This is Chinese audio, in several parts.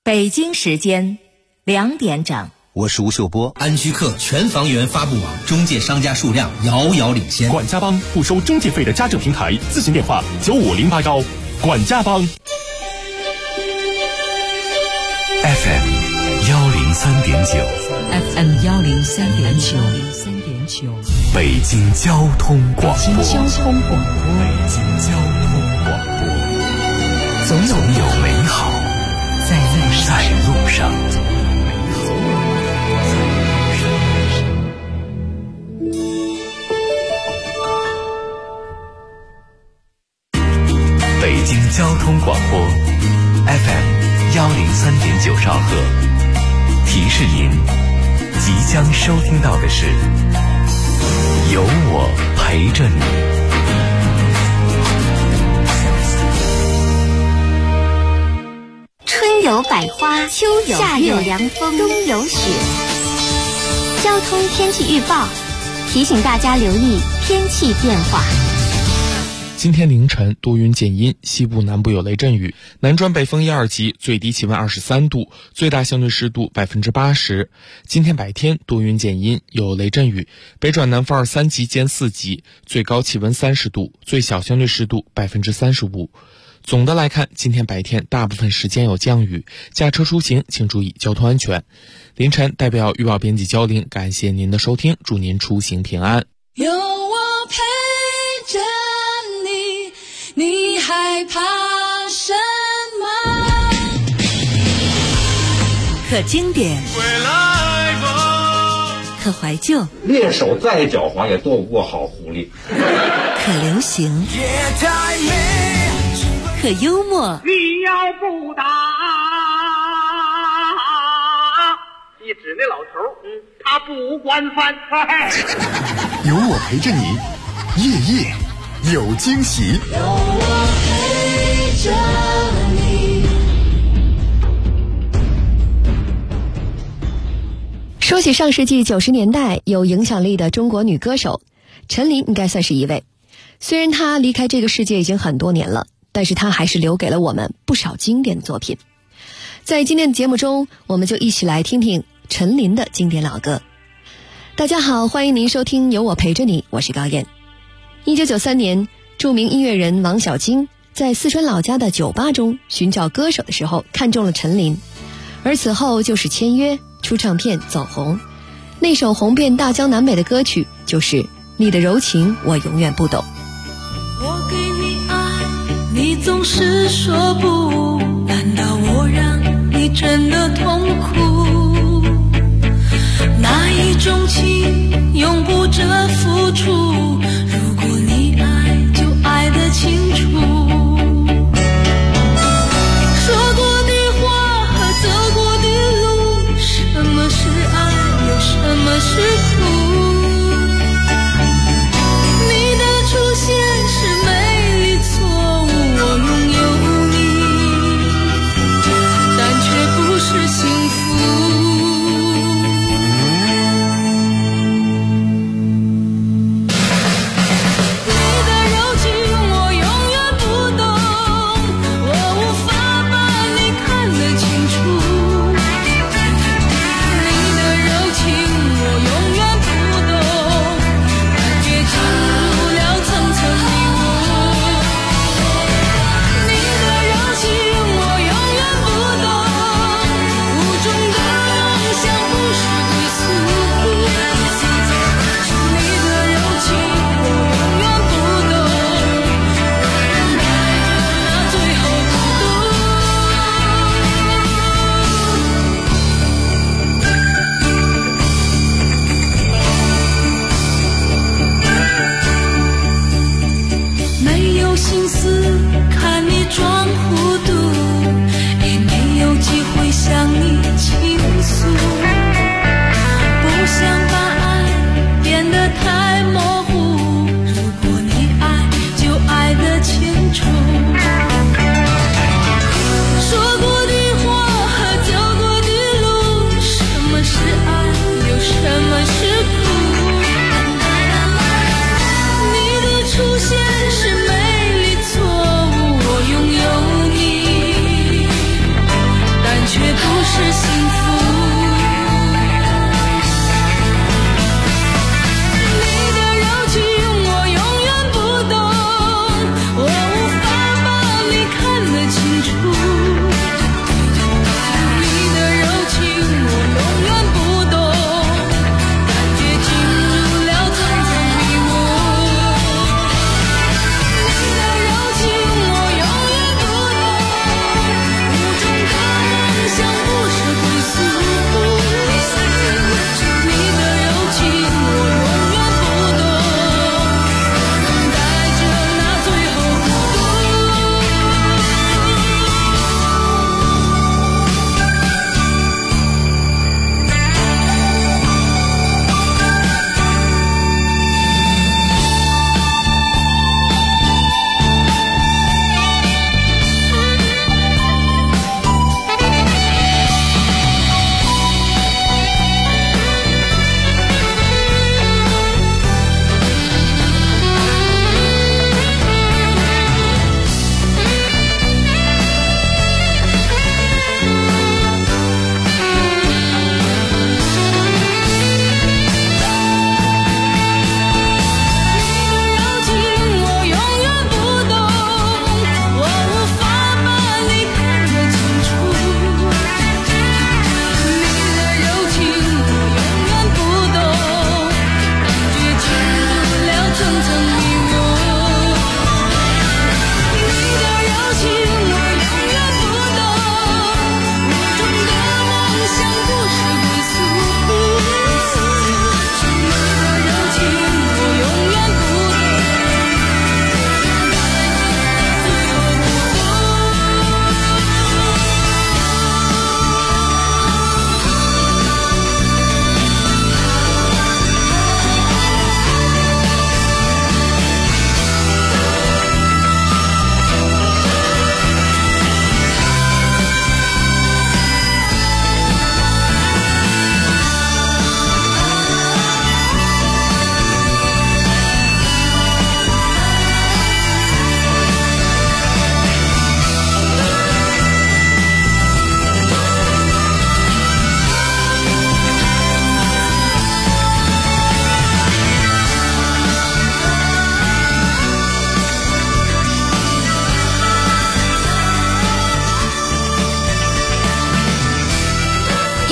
北京时间2点整。 我是吴秀波。 安居客全房源发布网中介商家数量遥遥领先。 管家帮不收中介费的家政平台，咨询电话95081。管家帮。 FM 103.9。 FM 103.9。 北京交通广播。 北京交通广播。 总有美好在路上。北京交通广播 FM 103.9兆赫，提示您即将收听到的是有我陪着你。 春有百花，秋有夏有凉风，冬有雪。交通天气预报提醒大家留意天气变化。 今天凌晨多云见阴，西部南部有雷阵雨，南转北风1、2级，最低气温23度，最大相对湿度80%。今天白天多云见阴，有雷阵雨，北转南风2、3级兼4级，最高气温30度，最小相对湿度35%。总的来看，今天白天大部分时间有降雨，驾车出行请注意交通安全。凌晨代表预报编辑焦玲，感谢您的收听，祝您出行平安。 有我陪着你，你害怕什么？ 可经典，可怀旧， 猎手再狡猾也躲不过好狐狸。 可流行，可幽默。 你要不打，一指那老头，他不惯犯。 有我陪着你，夜夜有惊喜。 有我陪着你。 说起上世纪90年代有影响力的中国女歌手，陈琳应该算是一位。虽然她离开这个世界已经很多年了，但是她还是留给了我们不少经典的作品。在今天的节目中，我们就一起来听听陈琳的经典老歌。大家好，欢迎您收听有我陪着你，我是高燕。1993年，著名音乐人王小晶在四川老家的酒吧中寻找歌手的时候看中了陈琳，而此后就是签约、出唱片、走红。那首红遍大江南北的歌曲就是《你的柔情我永远不懂》。 我给你爱，你总是说不，难道我让你真的痛苦？哪一种情永不折付出？如果你爱，就爱得清楚。说过的话和走过的路，什么是爱，又什么是苦？你的出现是美丽错误，我拥有你，但却不是幸福。你的柔情我永远不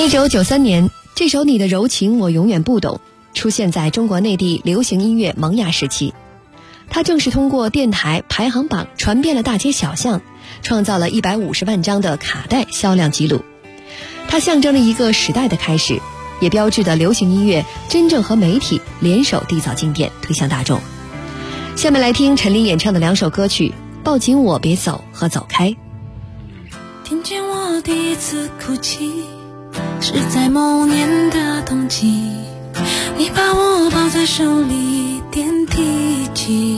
1993年，这首《你的柔情我永远不懂》出现在中国内地流行音乐萌芽时期。它正是通过电台排行榜传遍了大街小巷，创造了150万张的卡带销量记录。它象征了一个时代的开始，也标志着流行音乐真正和媒体联手缔造经典，推向大众。下面来听陈琳演唱的2首歌曲《抱紧我别走》和《走开》。 听见我第一次哭泣，是在某年的冬季，你把我抱在手里点滴起，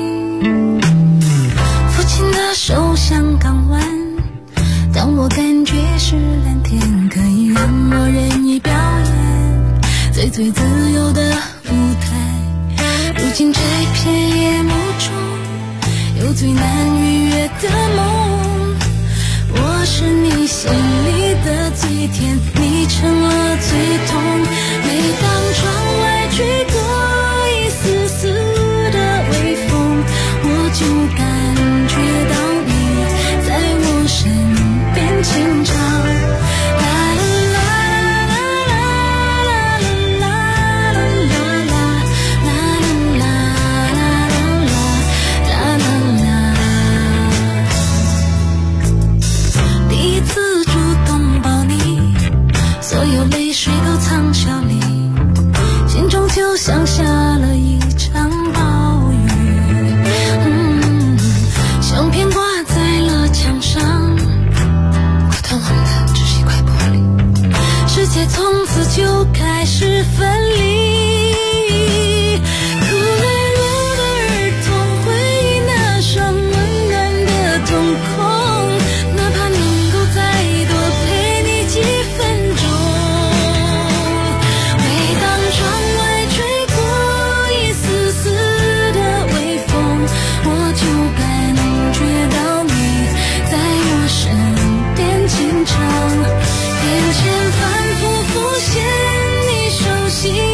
父亲的手像港湾，当我感觉是蓝天，可以让我任意表演最最自由的舞台。如今这片夜幕中有最难逾越的梦，我是你心里的最甜，你成了最痛。每当窗外吹过一丝丝的微风，我就感觉到你在我身边轻唱。就像下了一场暴雨，相片挂在了墙上，我淡忘的只是一块玻璃，世界从此就开始分离。哭累了的儿童回忆那双温暖的瞳孔，哪怕能够再多陪你几分钟。每当窗外我就感觉到你在我身边轻唱，眼前反复浮现你熟悉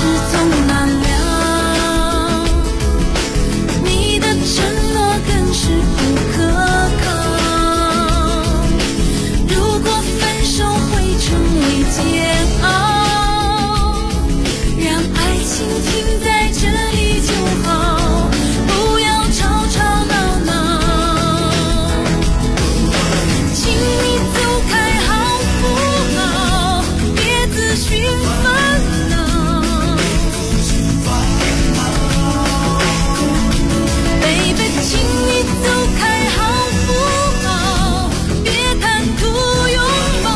总难料，你的承诺更是不可靠。如果分手会成为煎熬，让爱情停在这里就好，不要吵吵闹闹。请你走开好不好，别自寻烦恼。Baby， 请你走开好不好，别贪图拥抱。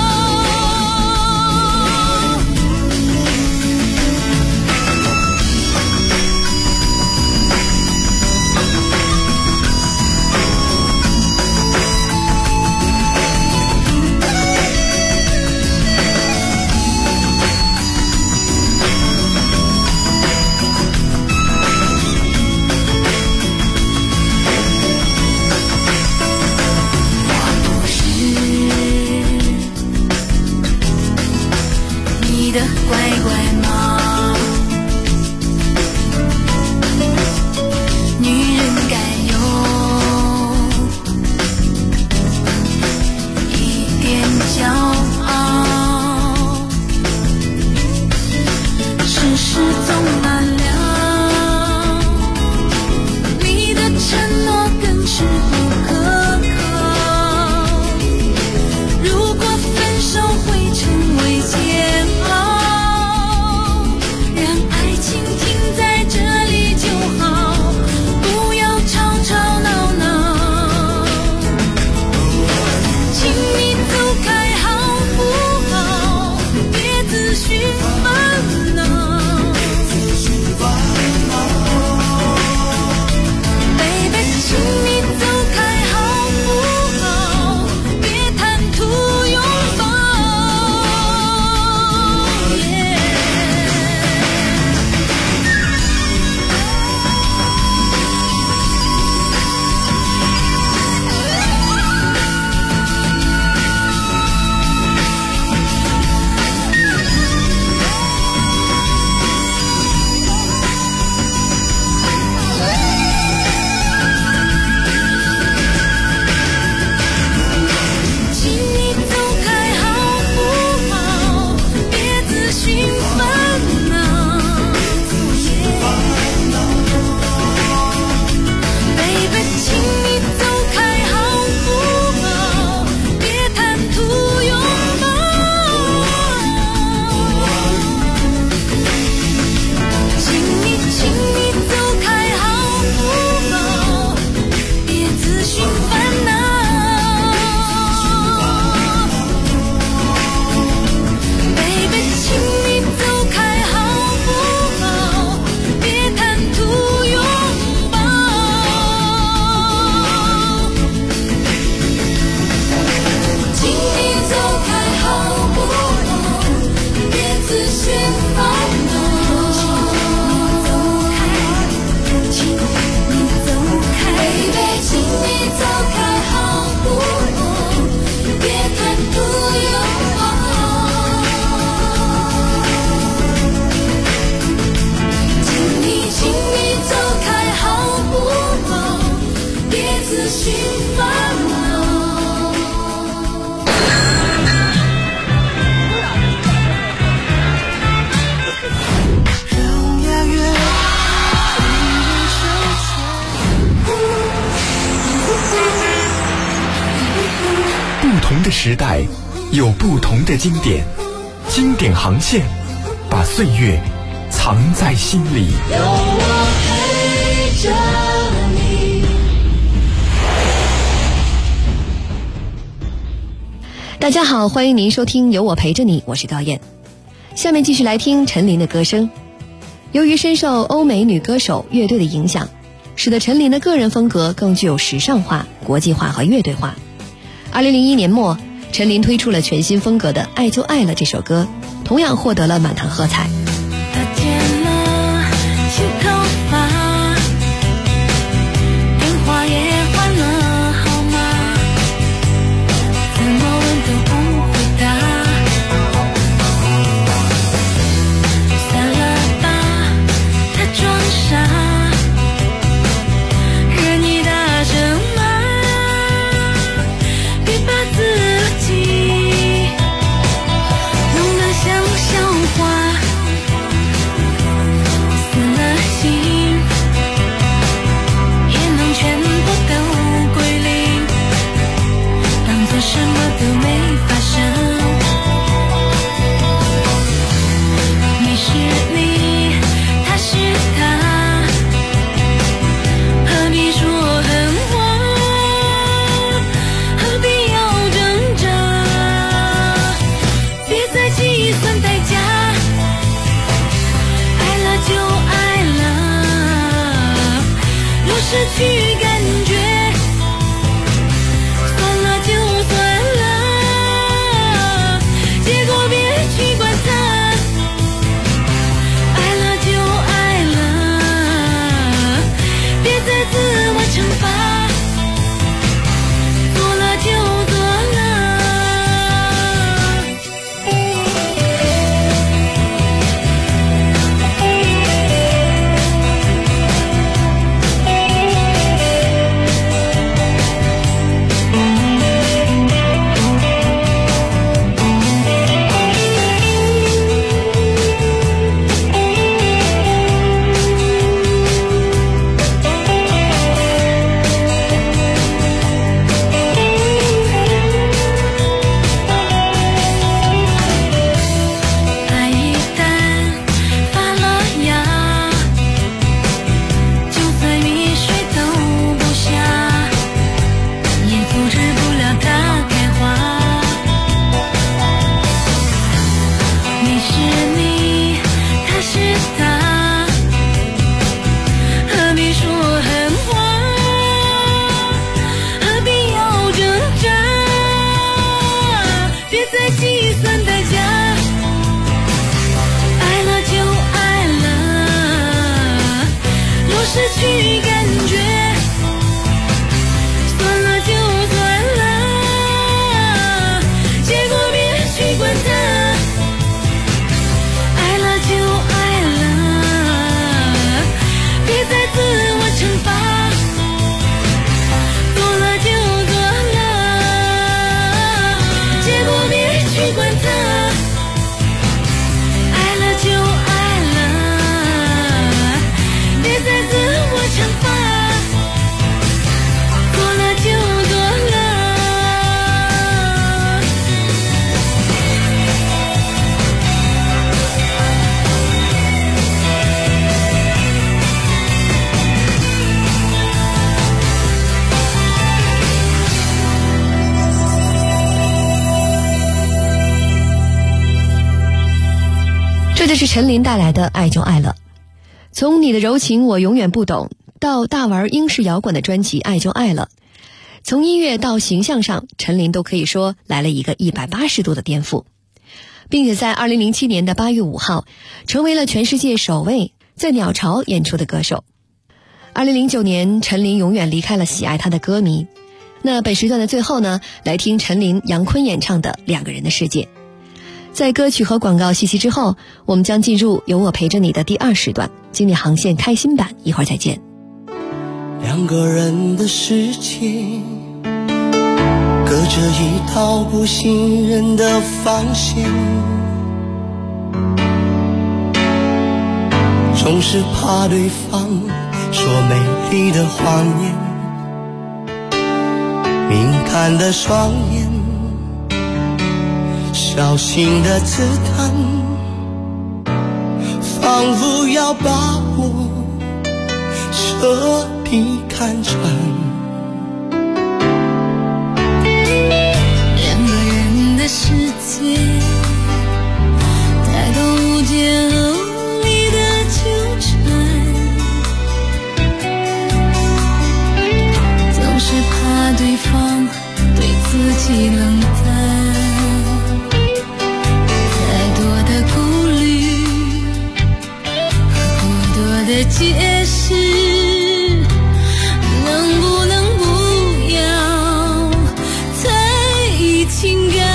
你的乖乖猫，女人该有一点骄傲，世事总难料，你的承诺更是不可靠。如果分手会成为煎熬，让爱情停在这里就好，不要吵吵闹闹。请你走开好不好，别自寻烦恼。Baby， 请你走开好不好，别贪图拥抱。请你走开好不好，别自寻烦恼。Baby， 请你走开好不好，别贪图拥抱。请你走开好不好，别自寻烦恼。Baby， 请你走开好不好，别贪图拥抱。请你走开好不好，别自寻烦恼。请你走开，Baby， 请你走开好不好，别贪图拥抱。请你走开好不好，别自寻烦恼。让押韵不同的时代有不同的经典，经典航线把岁月藏在心里。 有我陪着你。 大家好，欢迎您收听有我陪着你，我是高燕。下面继续来听陈琳的歌声。由于深受欧美女歌手乐队的影响，使得陈琳的个人风格更具有时尚化、国际化和乐队化。2001年末，陈琳推出了全新风格的《爱就爱了》这首歌，同样获得了满堂喝彩。 他剪了新头发，电话也换了号码，怎么问都不回答。散了去感觉，算了就算了，结果别去管它，爱了就爱了，别再自我惩罚，做了就做了。去感觉，算了就算了，结果别去管它，爱了就爱了，别再自我惩罚，做了就做了，结果别去管它，爱了就爱了，别再自我惩罚，做了就做了。 这就是陈琳带来的《爱就爱了》。从你的柔情我永远不懂到大玩英式摇滚的专辑《爱就爱了》，从音乐到形象上，陈琳都可以说来了一个180度的颠覆，并且在2007年的8月5号成为了全世界首位在鸟巢演出的歌手。2009年，陈琳永远离开了喜爱她的歌迷。那本时段的最后呢，来听陈琳、杨坤演唱的《两个人的世界》。在歌曲和广告信息之后，我们将进入有我陪着你的第2时段，经典航线开心版，一会儿再见。 两个人的世界，隔着一道不信任的防线，总是怕对方说美丽的谎言，敏感的双眼，小心的刺探，仿佛要把我彻底看穿。 两个人的世界，太多误解和无力的纠缠，总是怕对方对自己冷淡。的解释，能不能不要在意情感？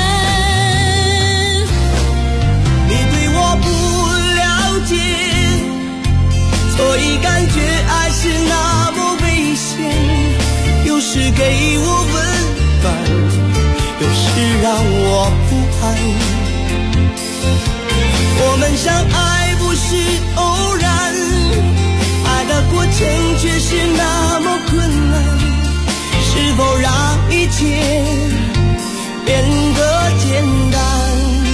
你对我不了解，所以感觉爱是那么危险，有时给我温暖，有时让我不安。我们相爱不是偶然，爱的过程却是那么困难，是否让一切变得简单？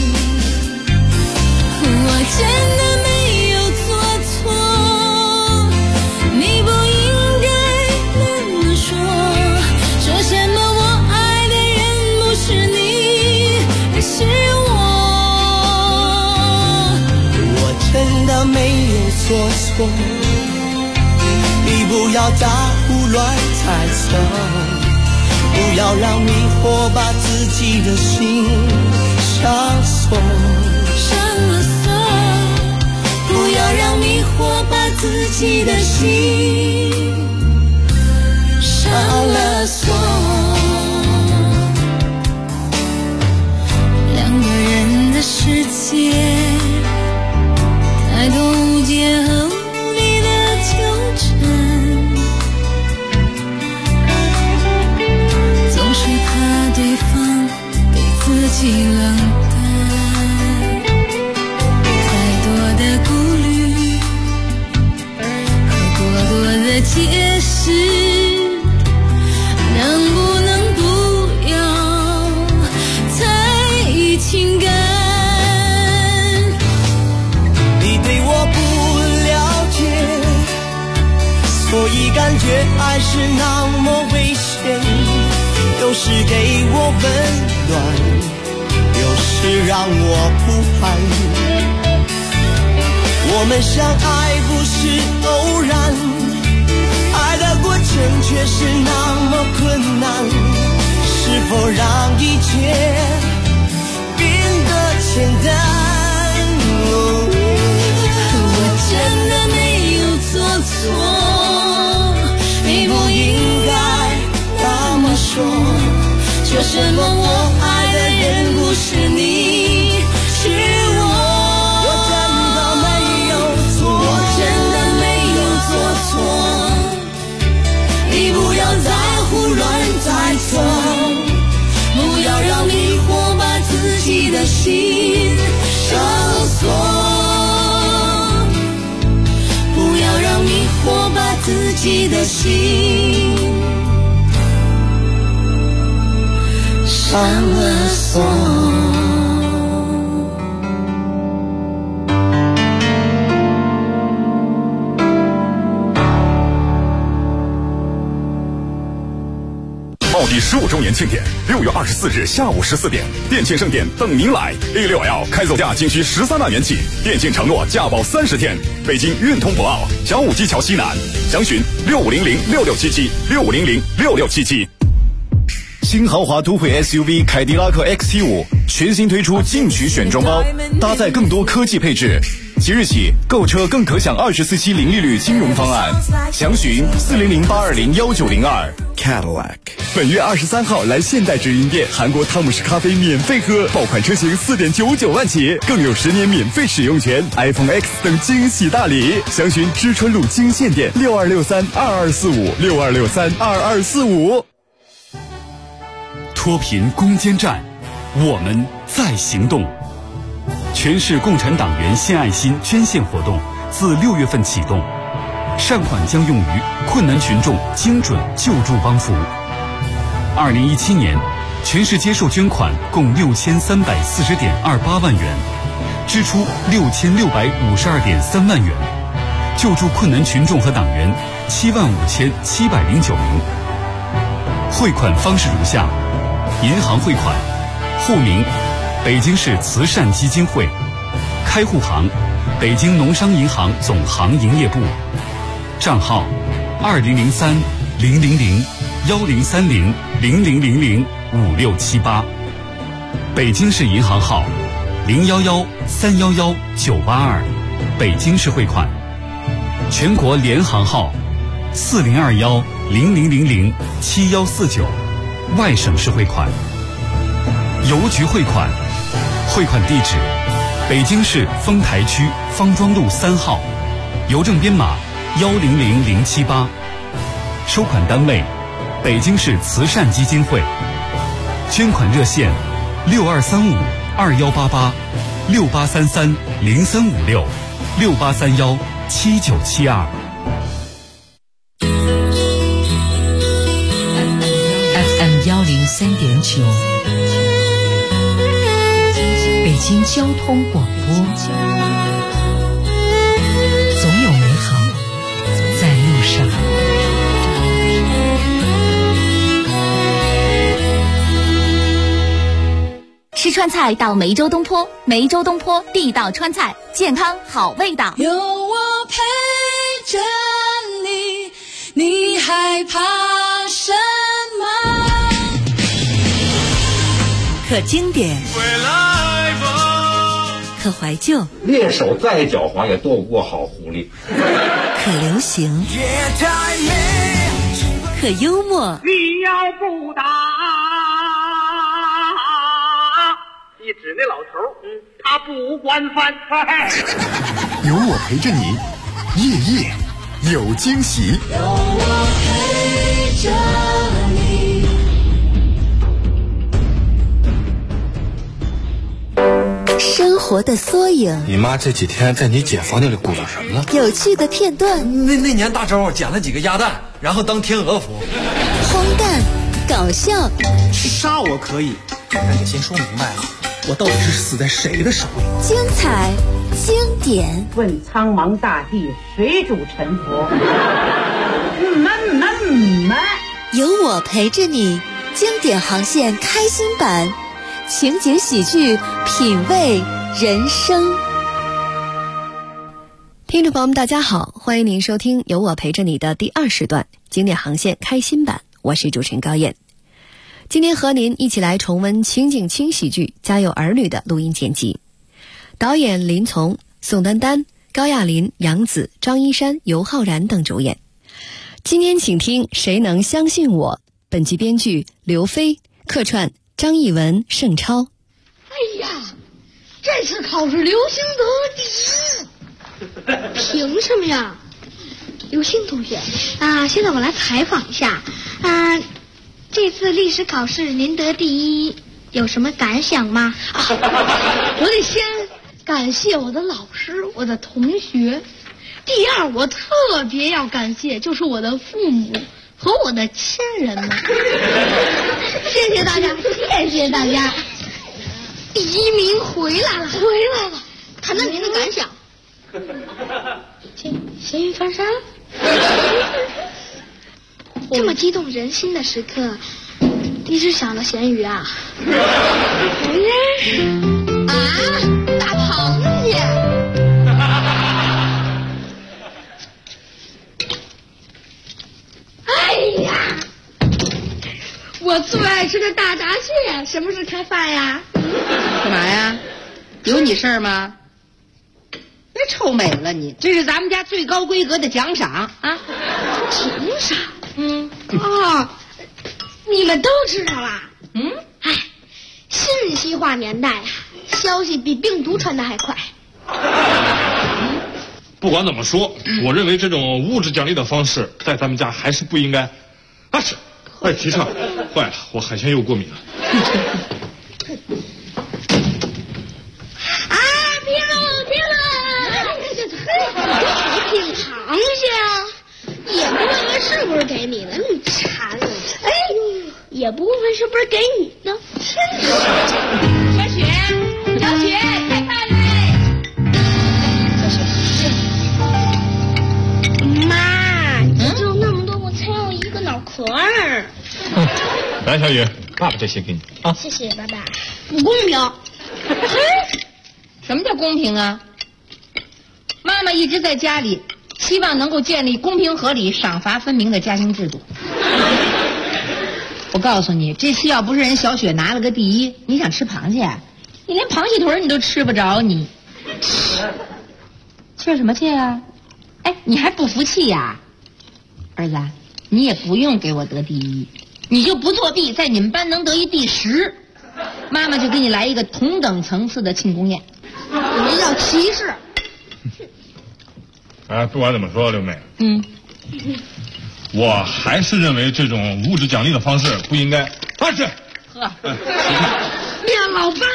我真的没有做错，你不应该那么说，说什么我爱的人不是你，而是我。 我真的没有做错， 你不要再胡乱猜测，不要让迷惑把自己的心上锁， 不要让迷惑把自己的心上了锁。两个人的世界，太多误解和无力的纠缠，总是怕对方对自己冷淡，太多的顾虑和过多的解释，能不能不要在意情感？ 你对我不了解，所以感觉爱是那么危险，有时给我温暖，有时让我不安。我们相爱不是偶然，爱的过程却是那么困难，是否让一切变得简单？ 我真的没有做错，你不应该那么说，说什么我爱的人不是你，是我。你不要再胡乱猜测，不要让迷惑把自己的心上锁，不要让迷惑把自己的心上了锁。 奥迪15周年庆典，6月24日下午14点，电竞盛典等您来。A6L 开走价仅需13万元起，电竞承诺价保30天。北京运通博奥小武基桥西南，详询65006677，65006677。 新豪华都会 SUV 凯迪拉克 XT5 全新推出进取选装包，搭载更多科技配置。即日起购车更可享24期零利率金融方案，详询40082019002。Cadillac。 本月23号来现代直营店，韩国汤姆士咖啡免费喝，爆款车型4.99万起，更有10年免费使用权， iPhone X 等惊喜大礼。详询知春路金线店62632245，62632245。 脱贫攻坚战，我们在行动。全市共产党员献爱心捐献活动自6月份启动，善款将用于困难群众精准救助帮扶。2017年，全市接受捐款共6340.28万元，支出6652.3万元，救助困难群众和党员75709名。汇款方式如下：银行汇款，户名北京市慈善基金会，开户行北京农商银行总行营业部，账号20030010300000005678，北京市银行号011311982，北京市汇款，全国联行号402100007149，外省市汇款，邮局汇款，汇款地址北京市丰台区方庄路3号，邮政编码100078，收款单位北京市慈善基金会，捐款热线6235-2833-0356-6831-7972。 FM103.9，北京交通广播，总有美好在路上。 吃川菜到梅州东坡，梅州东坡地道川菜，健康好味道。 有我陪着你， 你害怕什么？ 可经典，可怀旧， 猎手再狡猾也斗不过好狐狸。 可流行，可幽默。 你要不打，你指那老头，他不惯犯。 有我陪着你，夜夜有惊喜。 有我陪着你。 生活的缩影， 你妈这几天在你姐房间里鼓捣什么呢？ 有趣的片段。 那年大招捡了几个鸭蛋，然后当天鹅服。 荒诞，搞笑。 杀我可以，但得先说明白了，我到底是死在谁的手里？ 精彩，经典。 问苍茫大地，谁主沉浮？ 有我陪着你，经典航线开心版。情景喜剧，品味人生。 听众朋友们大家好，欢迎您收听有我陪着你的第2时段经典航线开心版，我是主持人高燕。今天和您一起来重温情景轻喜剧《家有儿女》的录音剪辑，导演林从、宋丹丹、高亚麟、杨紫、张一山、尤浩然等主演。今天请听谁能相信我，本集编剧刘飞，客串张艺文、盛超。 哎呀，这次考试刘星得第1，凭什么呀？刘星同学啊，现在我来采访一下这次历史考试您得第1，有什么感想吗？我得先感谢我的老师，我的同学。第2，我特别要感谢就是我的父母和我的亲人们。谢谢大家，谢谢大家。第1名回来了，谈谈您的感想。咸鱼翻身。这么激动人心的时刻，你只想了咸鱼啊？大螃蟹。哎呀，我最爱吃的大闸蟹，什么时候开饭呀？ 干嘛呀？有你事儿吗？别臭美了你，这是咱们家最高规格的奖赏啊！ 奖赏？你们都知道啦？信息化年代啊，消息比病毒传的还快。 不管怎么说，我认为这种物质奖励的方式在咱们家还是不应该快提倡。坏了，我海鲜又过敏了。 别了！品螃蟹啊，也不问问是不是给你的，你馋了。也不问问是不是给你的，真是。小雪，开饭嘞！妈，你就那么多，我才要1个脑壳儿。 来，小雨，爸爸这些给你啊。 谢谢爸爸。不公平。 什么叫公平啊？妈妈一直在家里，希望能够建立公平合理、赏罚分明的家庭制度。我告诉你，这次要不是人小雪拿了个第1，你想吃螃蟹，你连螃蟹腿你都吃不着，你气什么气啊？你还不服气呀？儿子，你也不用给我得第1，你就不作弊，在你们班能得一第10，妈妈就给你来一个同等层次的庆功宴。你们叫歧视。 不管怎么说，刘美，我还是认为这种物质奖励的方式不应该。是。 呀，老爸。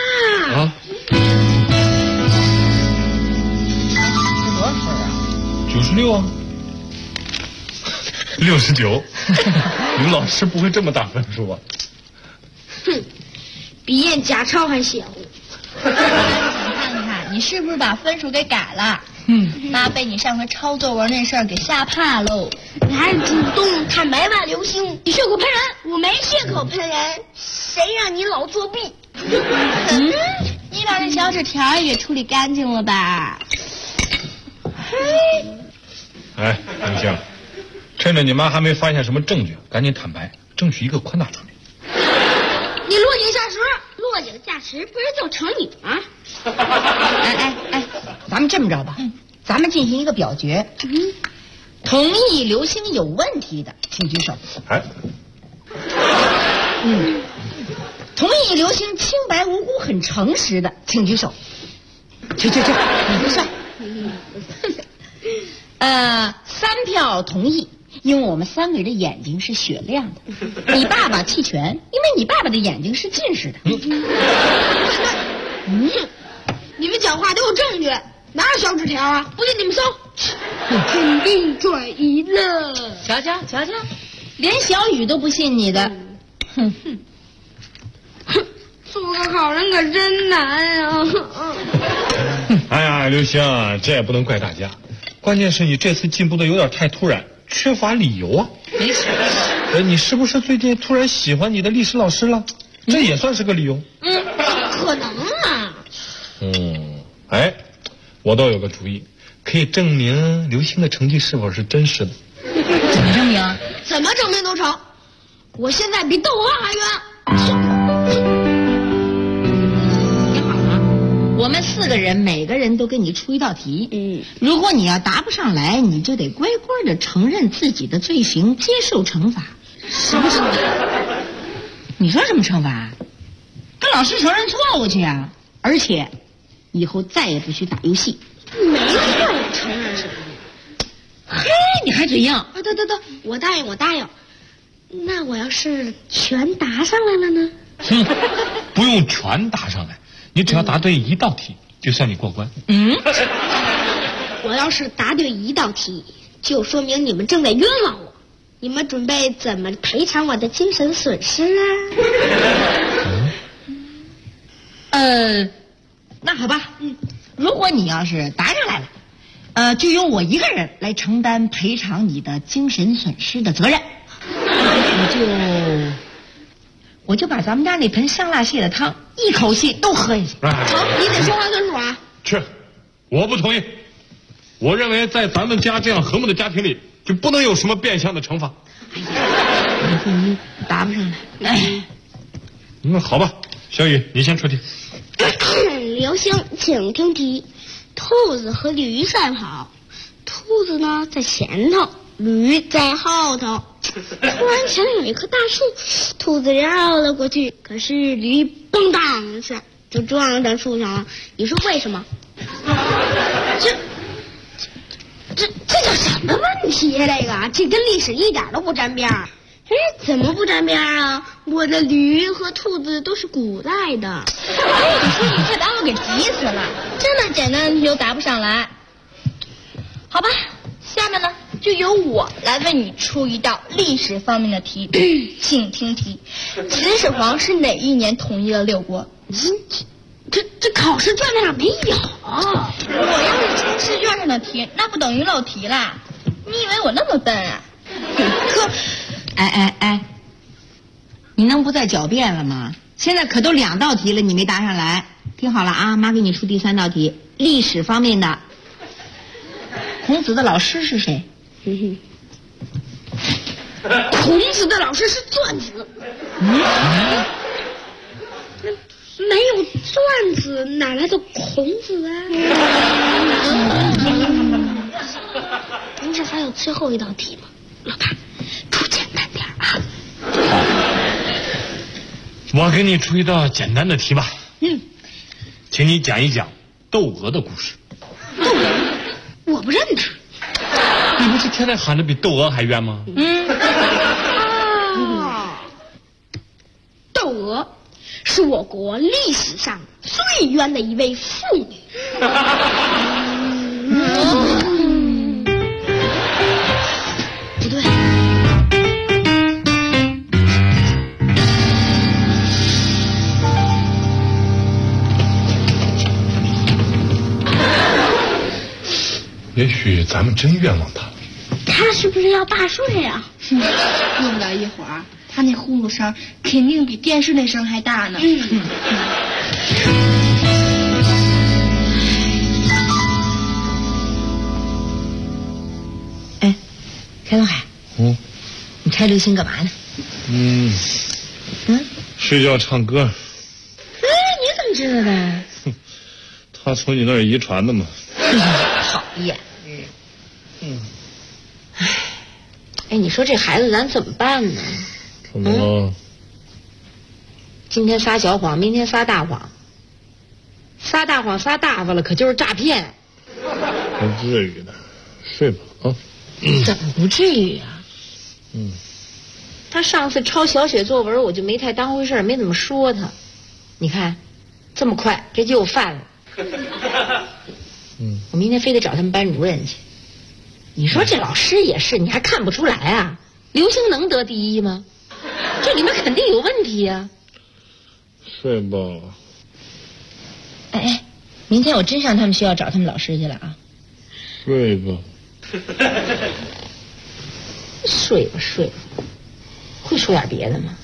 多少分啊 ？96啊。69。刘老师不会这么打分数吧？ 比验假钞还邪乎。 看看你是不是把分数给改了？妈被你上回抄作文那事儿给吓怕喽。 你还是主动坦白吧，刘星。你血口喷人？我没血口喷人，谁让你老作弊？ 你把这小纸条也处理干净了吧？ 明星，趁趁着你妈还没发现什么证据，赶紧坦白，争取一个宽大处理。 你落井下石，落井下石不是就成你吗？ 哎，咱们这么着吧，咱们进行一个表决。同意刘星有问题的，请举手。同意刘星清白无辜、很诚实的，请举手。去，你不算。3票同意，因为我们3个人的眼睛是雪亮的。你爸爸弃权，因为你爸爸的眼睛是近视的。 你们讲话都有证据，哪有小纸条啊？不信你们搜。肯定转移了。 瞧瞧，连小雨都不信你的。 做个好人可真难啊！ 哎呀，刘星，这也不能怪大家，关键是你这次进步的有点太突然，缺乏理由啊。 没事。 你是不是最近突然喜欢你的历史老师了？这也算是个理由。 可能啊。 我倒有个主意，可以证明刘星的成绩是否是真实的。 怎么证明？ 怎么证明都成。我现在比窦娥还冤。 听好了，我们4个人每个人都给你出一道题。如果你要答不上来，你就得乖乖的承认自己的罪行，接受惩罚。什么惩罚？你说什么惩罚？跟老师承认错误去啊！而且以后再也不许打游戏。 没错，我承认是。 嘿，你还嘴硬？ 对，我答应。那我要是全答上来了呢？ 不用全答上来，你只要答对1道题，就算你过关。 我要是答对1道题，就说明你们正在冤枉我。你们准备怎么赔偿我的精神损失啊？ 那好吧，如果你要是答上来了，就由我一个人来承担赔偿你的精神损失的责任。我就把咱们家那盆香辣蟹的汤一口气都喝下去。 好，你得说话算数啊。 去，我不同意。我认为在咱们家这样和睦的家庭里，就不能有什么变相的惩罚。 你答不上来。 那好吧，小雨，你先出题。 刘星，请听题：兔子和驴赛跑，兔子呢在前头，驴在后头。突然前面有一棵大树，兔子绕了过去，可是驴蹦当一下就撞在树上了。你说为什么？这叫什么问题呀？这跟历史一点都不沾边儿。怎么不沾边啊？我的驴和兔子都是古代的。 你说你快把我给急死了！这么简单的题都答不上来。好吧，下面呢就由我来为你出一道历史方面的题，请听题：秦始皇是哪一年统一了6国？ 这考试卷上没有。 我要是出试卷上的题，那不等于漏题啦？你以为我那么笨啊？哎，你能不再狡辩了吗？现在可都2道题了，你没答上来。听好了啊，妈给你出第3道题，历史方面的。孔子的老师是谁？ 孔子的老师是钻子。没有钻子，哪来的孔子啊？不是还有最后1道题吗？老爸，出简单点啊！ 我给你出一道简单的题吧。请你讲一讲窦娥的故事。 窦娥，我不认他。 你不是天天喊着比窦娥还冤吗？ 窦娥是我国历史上最冤的一位妇女。不对。 也许咱们真冤枉他。 他是不是要大睡啊？ 用不了一会儿，他那呼噜声肯定比电视那声还大呢。哎，开东海， 你猜刘星干嘛呢？ 睡觉唱歌。 你怎么知道的？ 他从你那儿遗传的嘛。 讨厌。哎，你说这孩子咱怎么办呢？ 怎么了？ 今天撒小谎，明天撒大谎，撒大谎撒大发了，可就是诈骗。 不至于的，睡吧啊。 怎么不至于啊？他上次抄小写作文，我就没太当回事，没怎么说他。你看，这么快这就犯了。我明天非得找他们班主任去。你说这老师也是，你还看不出来啊？刘星能得第一吗？这里面肯定有问题呀。 睡吧。 哎，明天我真上他们学校找他们老师去了啊。 睡吧。 睡吧睡吧，会说点别的吗？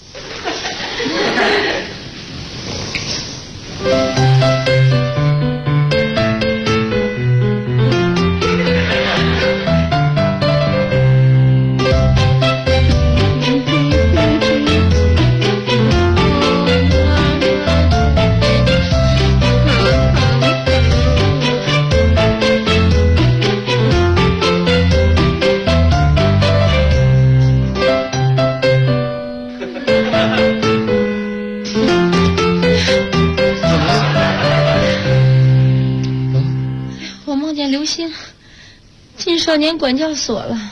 刘星进少年管教所了。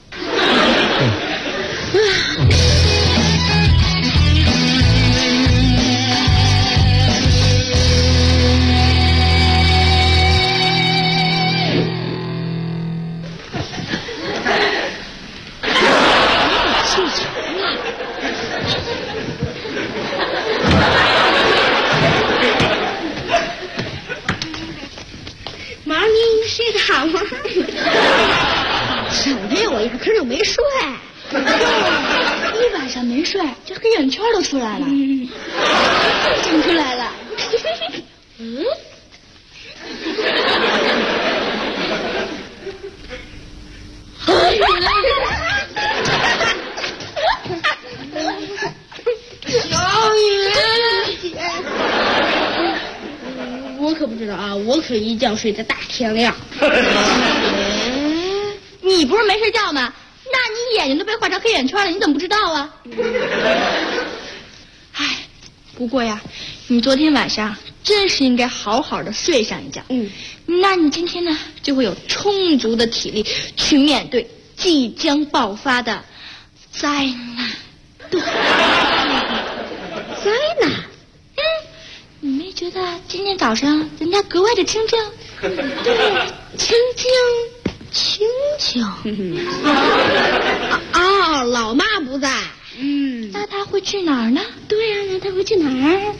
睡得好吗？整天我压根就没睡。 一晚上没睡，这黑眼圈都出来了。长出来了。 小雨，我可不知道啊，我可一觉睡到大天亮。 你不是没睡觉吗？那你眼睛都被画成黑眼圈了，你怎么不知道啊？唉，不过呀，你昨天晚上真是应该好好的睡上一觉。那你今天呢，就会有充足的体力去面对即将爆发的灾难。对， 灾难。 你没觉得今天早上人家格外的清静？ 对，清静。老妈不在。 那她会去哪儿呢？ 对呀，那她会去哪儿？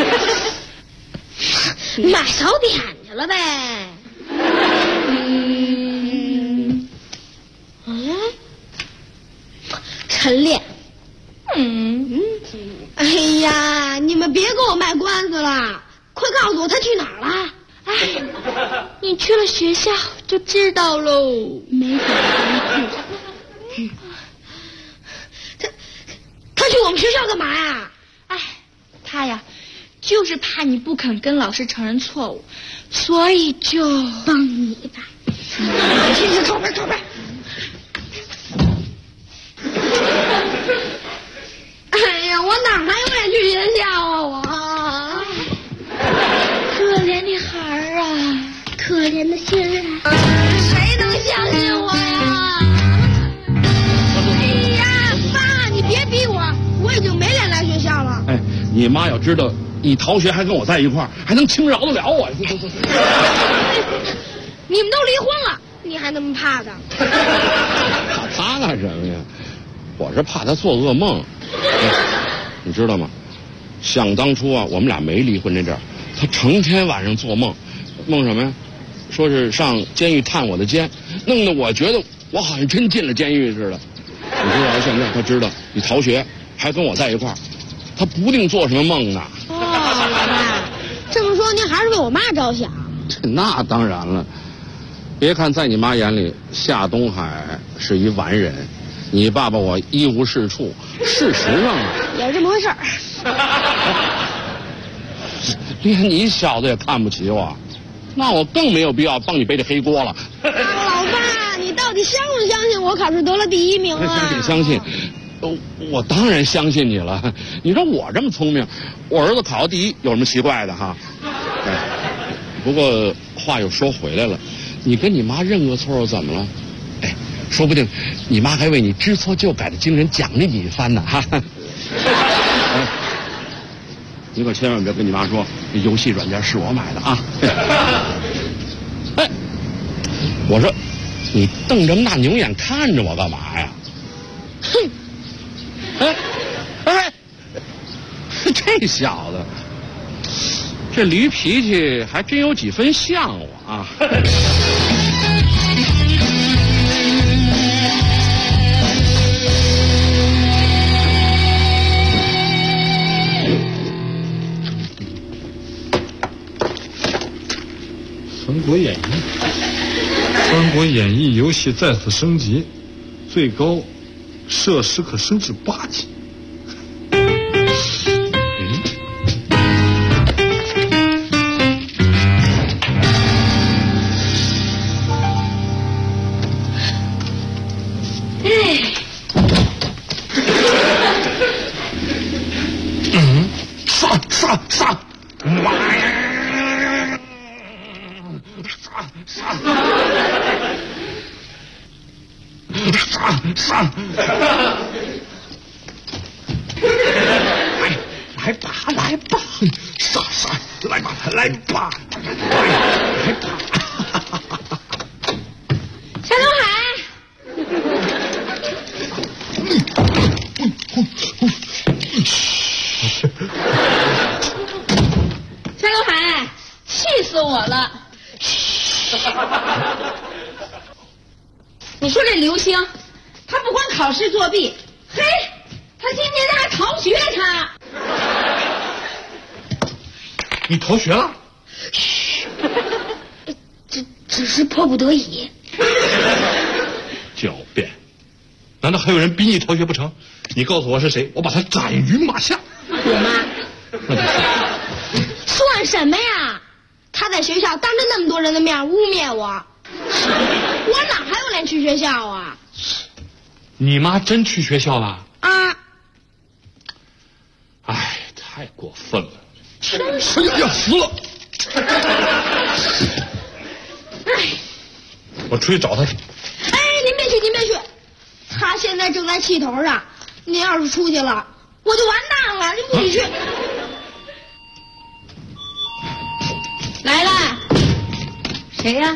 买早点去了呗。晨练。哎呀，你们别给我卖关子了，快告诉我他去哪儿了。 哎，你去了学校就知道喽。 没准他去我们学校干嘛呀？ 哎，他呀，就是怕你不肯跟老师承认错误，所以就帮你吧。去靠边。哎呀，我哪还愿意去学校啊？ 可怜的孩儿啊， 可怜的心啊，谁能相信我呀？哎呀，爸，你别逼我，我已经没脸来学校了。 哎，你妈要知道你逃学还跟我在一块儿，还能轻饶得了我？ 你们都离婚了，你还那么怕他？ 怕他干什么呀？我是怕他做噩梦。你知道吗？想当初啊，我们俩没离婚那阵儿，他成天晚上做梦，梦什么呀？说是上监狱探我的监，弄得我觉得我好像真进了监狱似的。你知道现在他知道你逃学还跟我在一块儿，他不定做什么梦呢。 老爸，这么说您还是为我妈着想？ 那当然了，别看在你妈眼里夏东海是一完人， 你爸爸我一无是处，事实上啊， 也是这么回事儿。 连你小子也看不起我，那我更没有必要帮你背这黑锅了。 老爸，你到底相不相信我考试得了第1名啊？ 相信，我当然相信你了。你说我这么聪明，我儿子考到第1，有什么奇怪的哈？不过话又说回来了，你跟你妈认个错又怎么了？哎，说不定你妈还为你知错就改的精神奖励你一番呢哈。你可千万别跟你妈说，这游戏软件是我买的啊！哎，我说，你瞪着那牛眼看着我干嘛呀？哼！哎，这小子，这驴脾气还真有几分像我啊！ 《三国演义》，《三国演义》游戏再次升级，最高设施可升至8级。 杀！妈呀！杀！来吧！杀！来吧！ 夏东海，夏东海，气死我了！你说这刘星，他不光考试作弊，嘿，他今年还逃学他。 你逃学了？ 嘘，只是迫不得已。 狡辩！难道还有人逼你逃学不成？你告诉我是谁，我把他斩于马下。 我妈。算什么呀？他在学校当着那么多人的面污蔑我，我哪还有脸去学校啊？ 你妈真去学校了？ 啊！ 哎，太过分了！ 真是要死了！ 哎， 我出去找他去。 哎，您别去，他现在正在气头上，您要是出去了，我就完蛋了。您不许去。 来了，谁呀？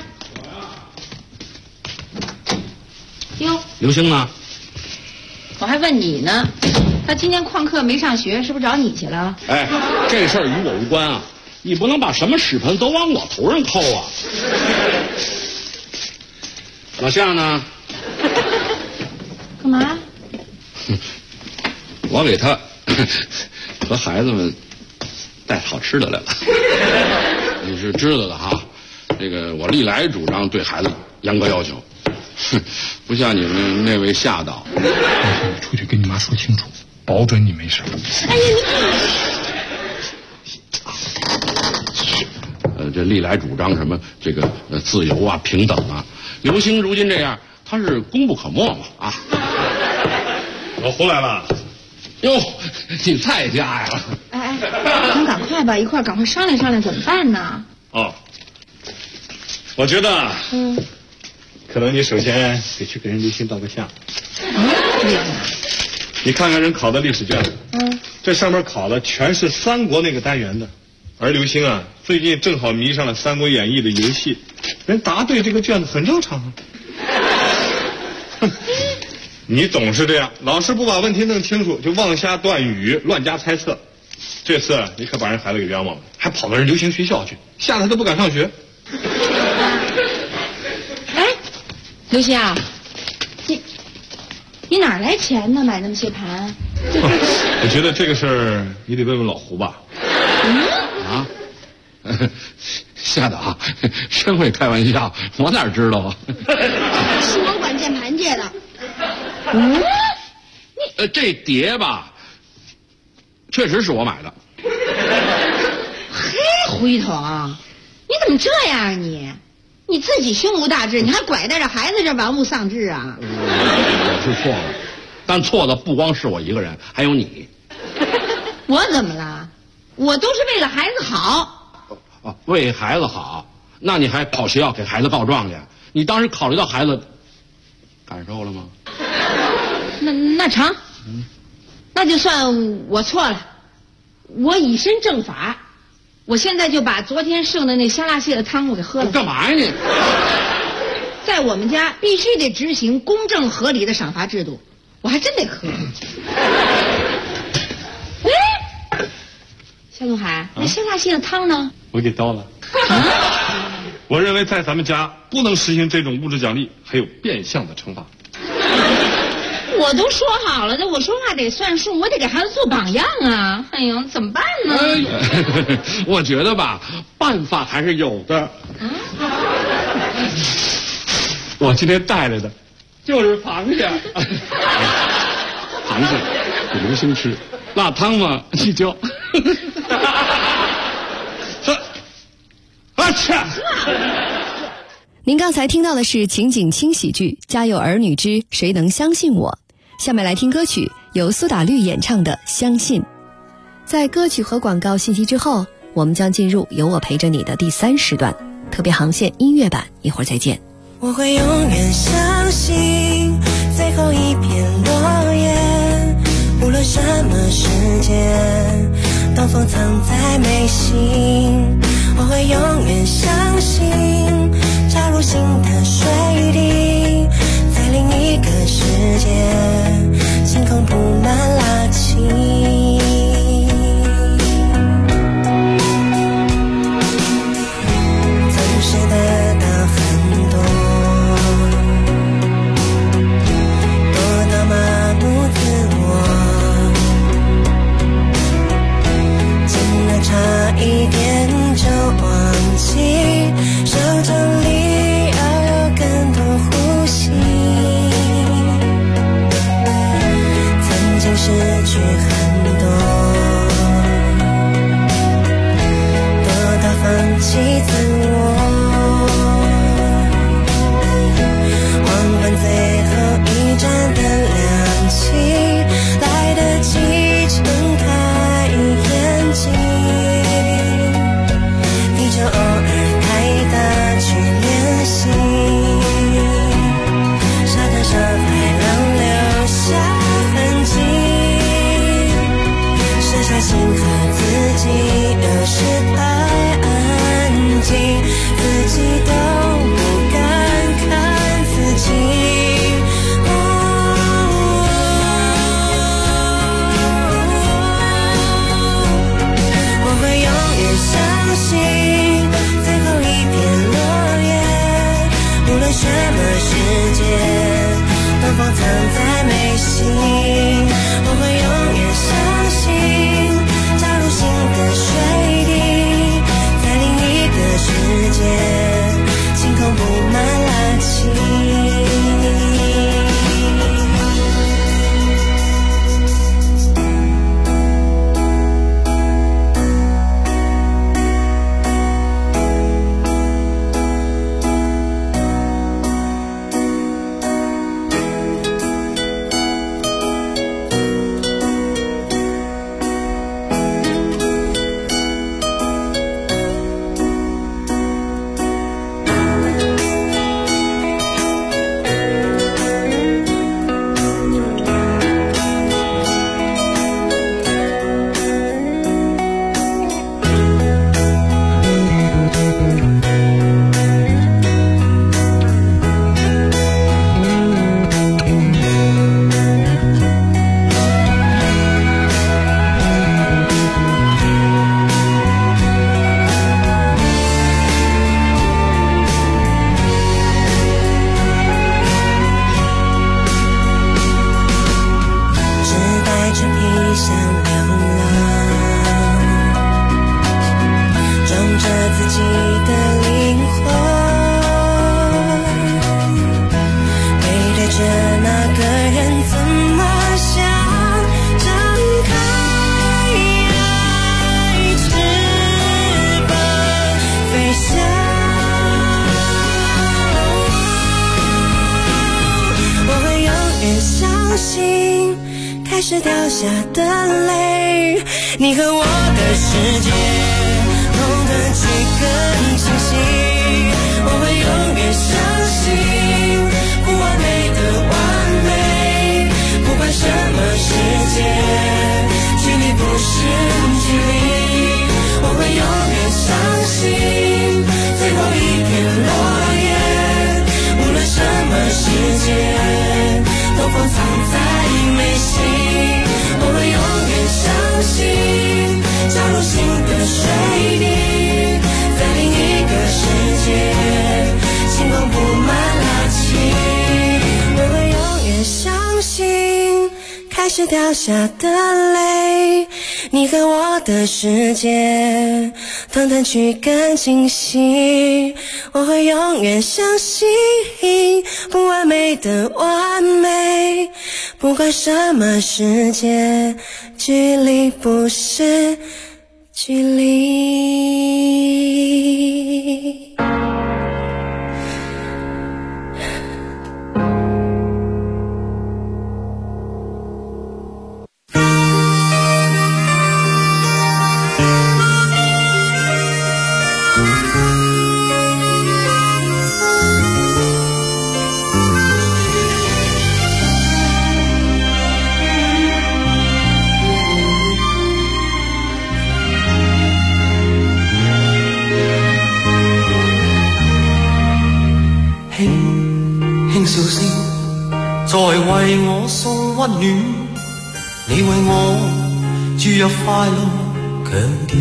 哟， 刘星呢？ 我还问你呢，他今天旷课没上学，是不是找你去了？ 哎，这事儿与我无关啊，你不能把什么屎盆都往我头上扣啊。老夏呢？ 干嘛？ 我给他和孩子们带好吃的来了。你是知道的哈，这个我历来主张对孩子严格要求，不像你们那位夏导。 你出去跟你妈说清楚，保准你没事。 哎呀， 你这历来主张什么这个自由啊、平等啊，刘星如今这样，他是功不可没嘛啊！ 我回来了。 哟，你在家呀？ 哎，咱赶快吧，一块儿赶快商量商量怎么办呢？ 哦，我觉得，可能你首先得去给人刘星道个歉。 对呀。 你看看人考的历史卷子，这上面考的全是三国那个单元的，而刘星啊，最近正好迷上了《三国演义》的游戏，人答对这个卷子很正常啊。你总是这样，老师不把问题弄清楚就妄下断语，乱加猜测。这次你可把人孩子给冤枉了，还跑到人刘星学校去，吓得他都不敢上学。 哎，刘星啊，你哪来钱呢？买那么些盘？ 我觉得这个事儿你得问问老胡吧。 啊？夏导真会开玩笑，我哪知道啊？ 是我管键盘借的。 这碟吧，确实是我买的。 嘿，回头啊，你怎么这样啊你？你自己胸无大志，你还拐带着孩子这玩物丧志啊！ 我是错了，但错的不光是我一个人，还有你。 我怎么了？我都是为了孩子好。 为孩子好，那你还跑学校给孩子告状去？你当时考虑到孩子感受了吗？ 那成，那就算我错了，我以身正法，我现在就把昨天剩的那香辣蟹的汤我给喝了。 干嘛呀你？ 在我们家必须得执行公正合理的赏罚制度，我还真得喝。哎，夏东海，那香辣蟹的汤呢？ 我给倒了。我认为在咱们家不能实行这种物质奖励，还有变相的惩罚。 我都说好了的，我说话得算数，我得给孩子做榜样啊！哎呦，怎么办呢？ 我觉得吧，办法还是有的。 我今天带来的就是螃蟹。 螃蟹给刘星吃，辣汤嘛你就。 您刚才听到的是情景轻喜剧《家有儿女之谁能相信我》，下面来听歌曲，由苏打绿演唱的《相信》。在歌曲和广告信息之后，我们将进入有我陪着你的第3时段特别航线音乐版，一会儿再见。 我会永远相信最后一片落叶，无论什么时间，东风藏在眉心。我会永远相信插入新的水滴，在另一个世界，星空布满垃圾。总是得到很多，多到麻木自我，近了差一点就忘记，手中里要有更多呼吸。曾经失去很多，多到放弃自我。黄昏最后一盏的亮起，来得及睁开眼睛。就偶尔太大去练习，沙滩上海浪留下痕迹，剩下心和自己，有时太安静，自己都不敢看自己。我会永远相信无论什么时间，东风藏在眉心。我会永远相信插入新的水滴，在另一个世界，星空布满垃圾。 信开始掉下的泪，你和我的世界同等去更清晰，我会永远相信不完美的完美，不管什么世界，距离不是距离，我会永远相信最后一片落叶，无论什么世界都封藏在眉心，我会永远相信加入新的水滴，在另一个世界星光布满拉起，我会永远相信开始掉下的泪，你和我的世界同等去更清晰，我会永远相信不完美的完美，不管什么世界，距离不是距离。 笑聲在為我送溫暖，你為我注入快樂強電。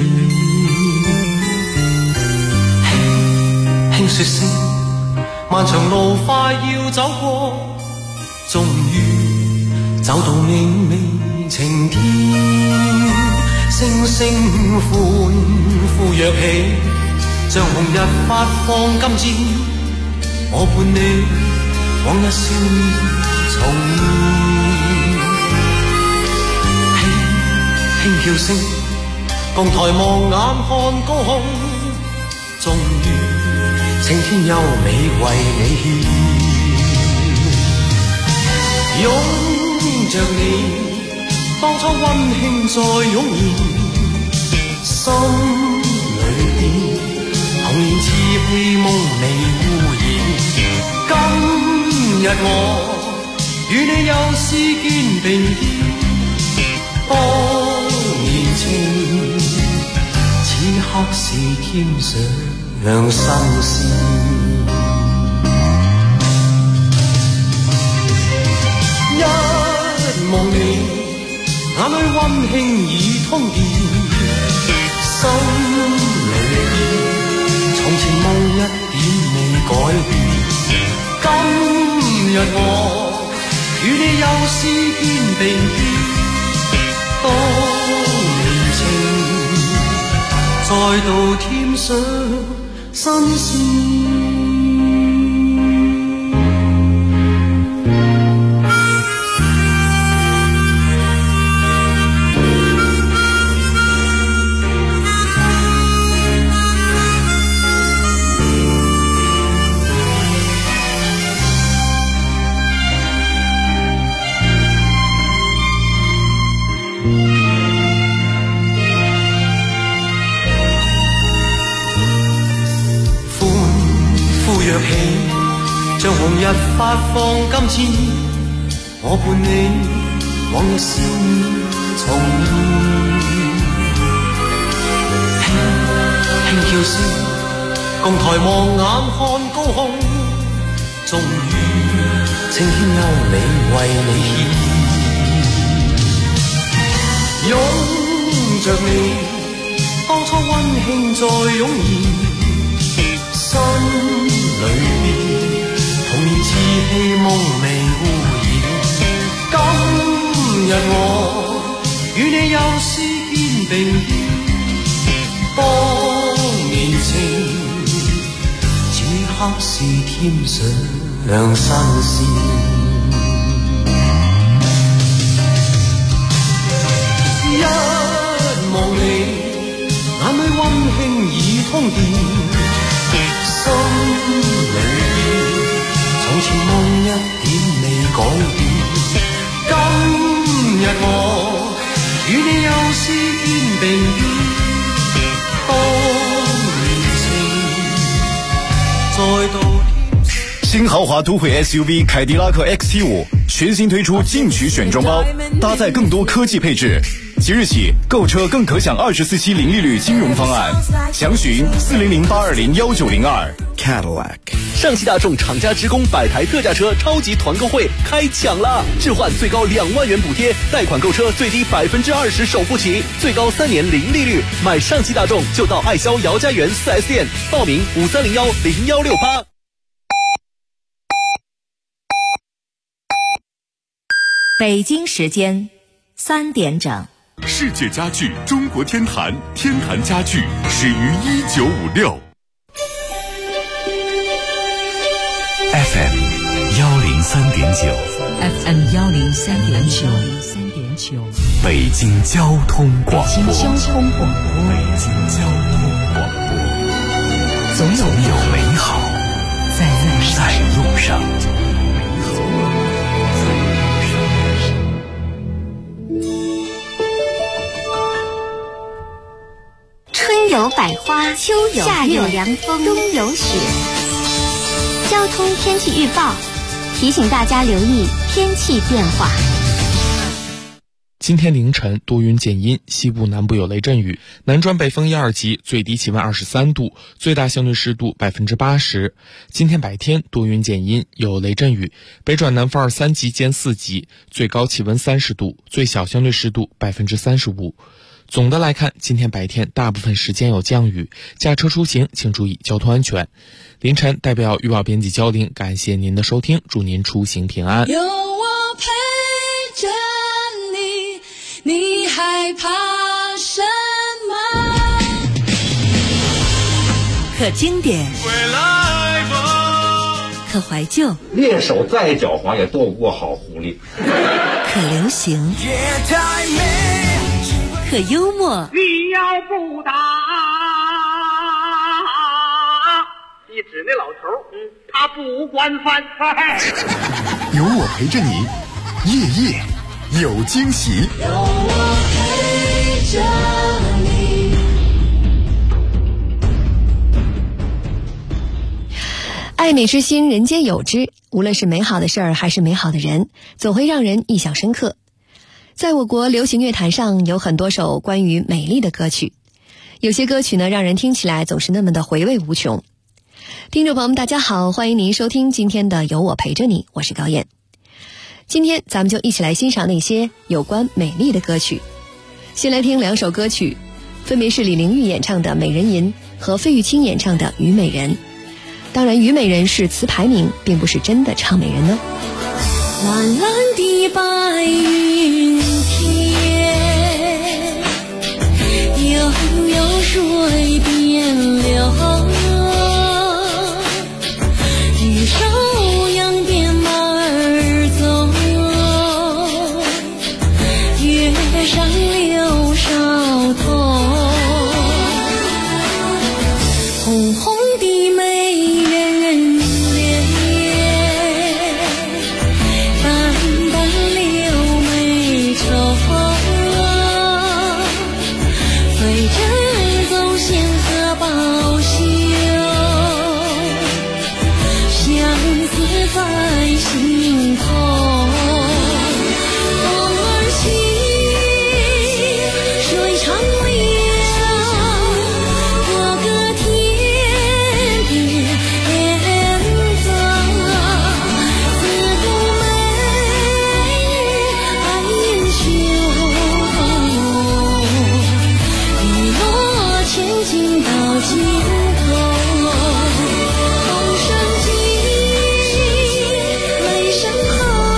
輕輕說聲，漫長路快要走過，終於走到明媚晴天。聲聲歡呼躍起，像紅日發放金箭，我伴你往日少年重現，輕叫聲，共抬望眼看高空，終於青天優美為你獻，擁着你，當初溫馨再湧現，心裏邊童年稚氣夢未污染。今日我與你又是肩並肩，當年情此刻是添上新鮮。一望你，眼裏溫馨已通電，心裏邊從前夢一點未改變。今日我與你又是肩並肩，當年情再度添上新鮮。像紅日發放金箭，我伴你往日少年重現，輕叫聲，共抬望眼看高空，終於青天優美為你獻，擁着你，當初溫馨再湧現，心裏邊童年稚氣夢未污染。今日我與你又是肩並肩，當年情此刻是添上新鮮。一望你，眼裏溫馨已通電，心裏邊從前夢一點未改變。今豪华都会 SUV 凯迪拉克 XT5 全新推出进取选装包，搭载更多科技配置。即日起购车更可享24期零利率金融方案，详询400-820-1902。 Cadillac。 上汽大众厂家职工100台特价车超级团购会开抢了，置换最高2万元补贴，贷款购车最低20%首付起，最高3年零利率。买上汽大众就到爱肖姚家园4S店报名5301-0168。 北京时间3点整。 世界家具中国天坛，天坛家具始于1956。 FM 103.9 FM 103.9， 北京交通广播。 北京交通广播，总有美好在路上。 春有百花，秋有夏有凉风，冬有雪。交通天气预报提醒大家留意天气变化。 今天凌晨多云见阴，西部南部有雷阵雨，南转北风1、2级，最低气温23度，最大相对湿度80%。今天白天多云见阴，有雷阵雨，北转南风2、3级兼4级，最高气温30度，最小相对湿度35%。总的来看，今天白天大部分时间有降雨，驾车出行请注意交通安全。凌晨代表预报编辑焦玲，感谢您的收听，祝您出行平安。 有我陪着你，你害怕什么？ 可经典，可怀旧， 猎手再狡猾也斗不过好狐狸。 可流行，可幽默。 你要不打，你指那老头，他不惯犯。 有我陪着你，夜夜有惊喜。 有我陪着你。 爱美之心，人皆有之。无论是美好的事儿，还是美好的人，总会让人印象深刻。在我国流行乐坛上，有很多首关于美丽的歌曲，有些歌曲呢，让人听起来总是那么的回味无穷。听众朋友们，大家好，欢迎您收听今天的有我陪着你，我是高燕。今天咱们就一起来欣赏那些有关美丽的歌曲。先来听2首歌曲，分别是李玲玉演唱的《美人吟》和费玉清演唱的《虞美人》。当然，虞美人是词牌名，并不是真的唱美人呢。 蓝蓝的白云天，悠悠水边流，玉手扬鞭马儿走，月上柳梢头，红红的美人脸，淡淡柳眉愁，随着走线和宝袖，相思在心头。风儿起，水长流，我歌天边走，自古美人爱英雄，雨落千金到尽头。风声急，雷声吼，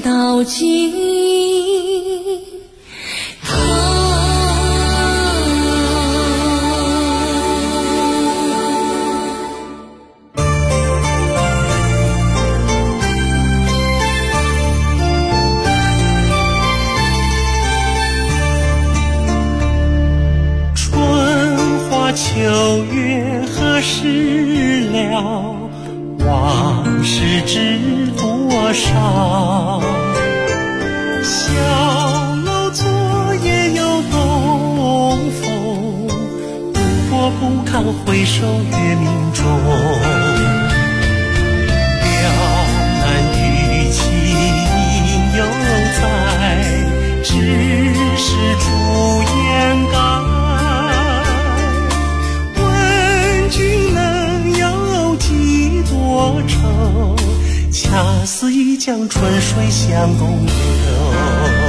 到尽头。 秋月何时了？往事知多少？小楼昨夜又东风，不过不堪回首月明中。了难与情犹在，只是朱颜改。多愁，恰似一江春水向东流。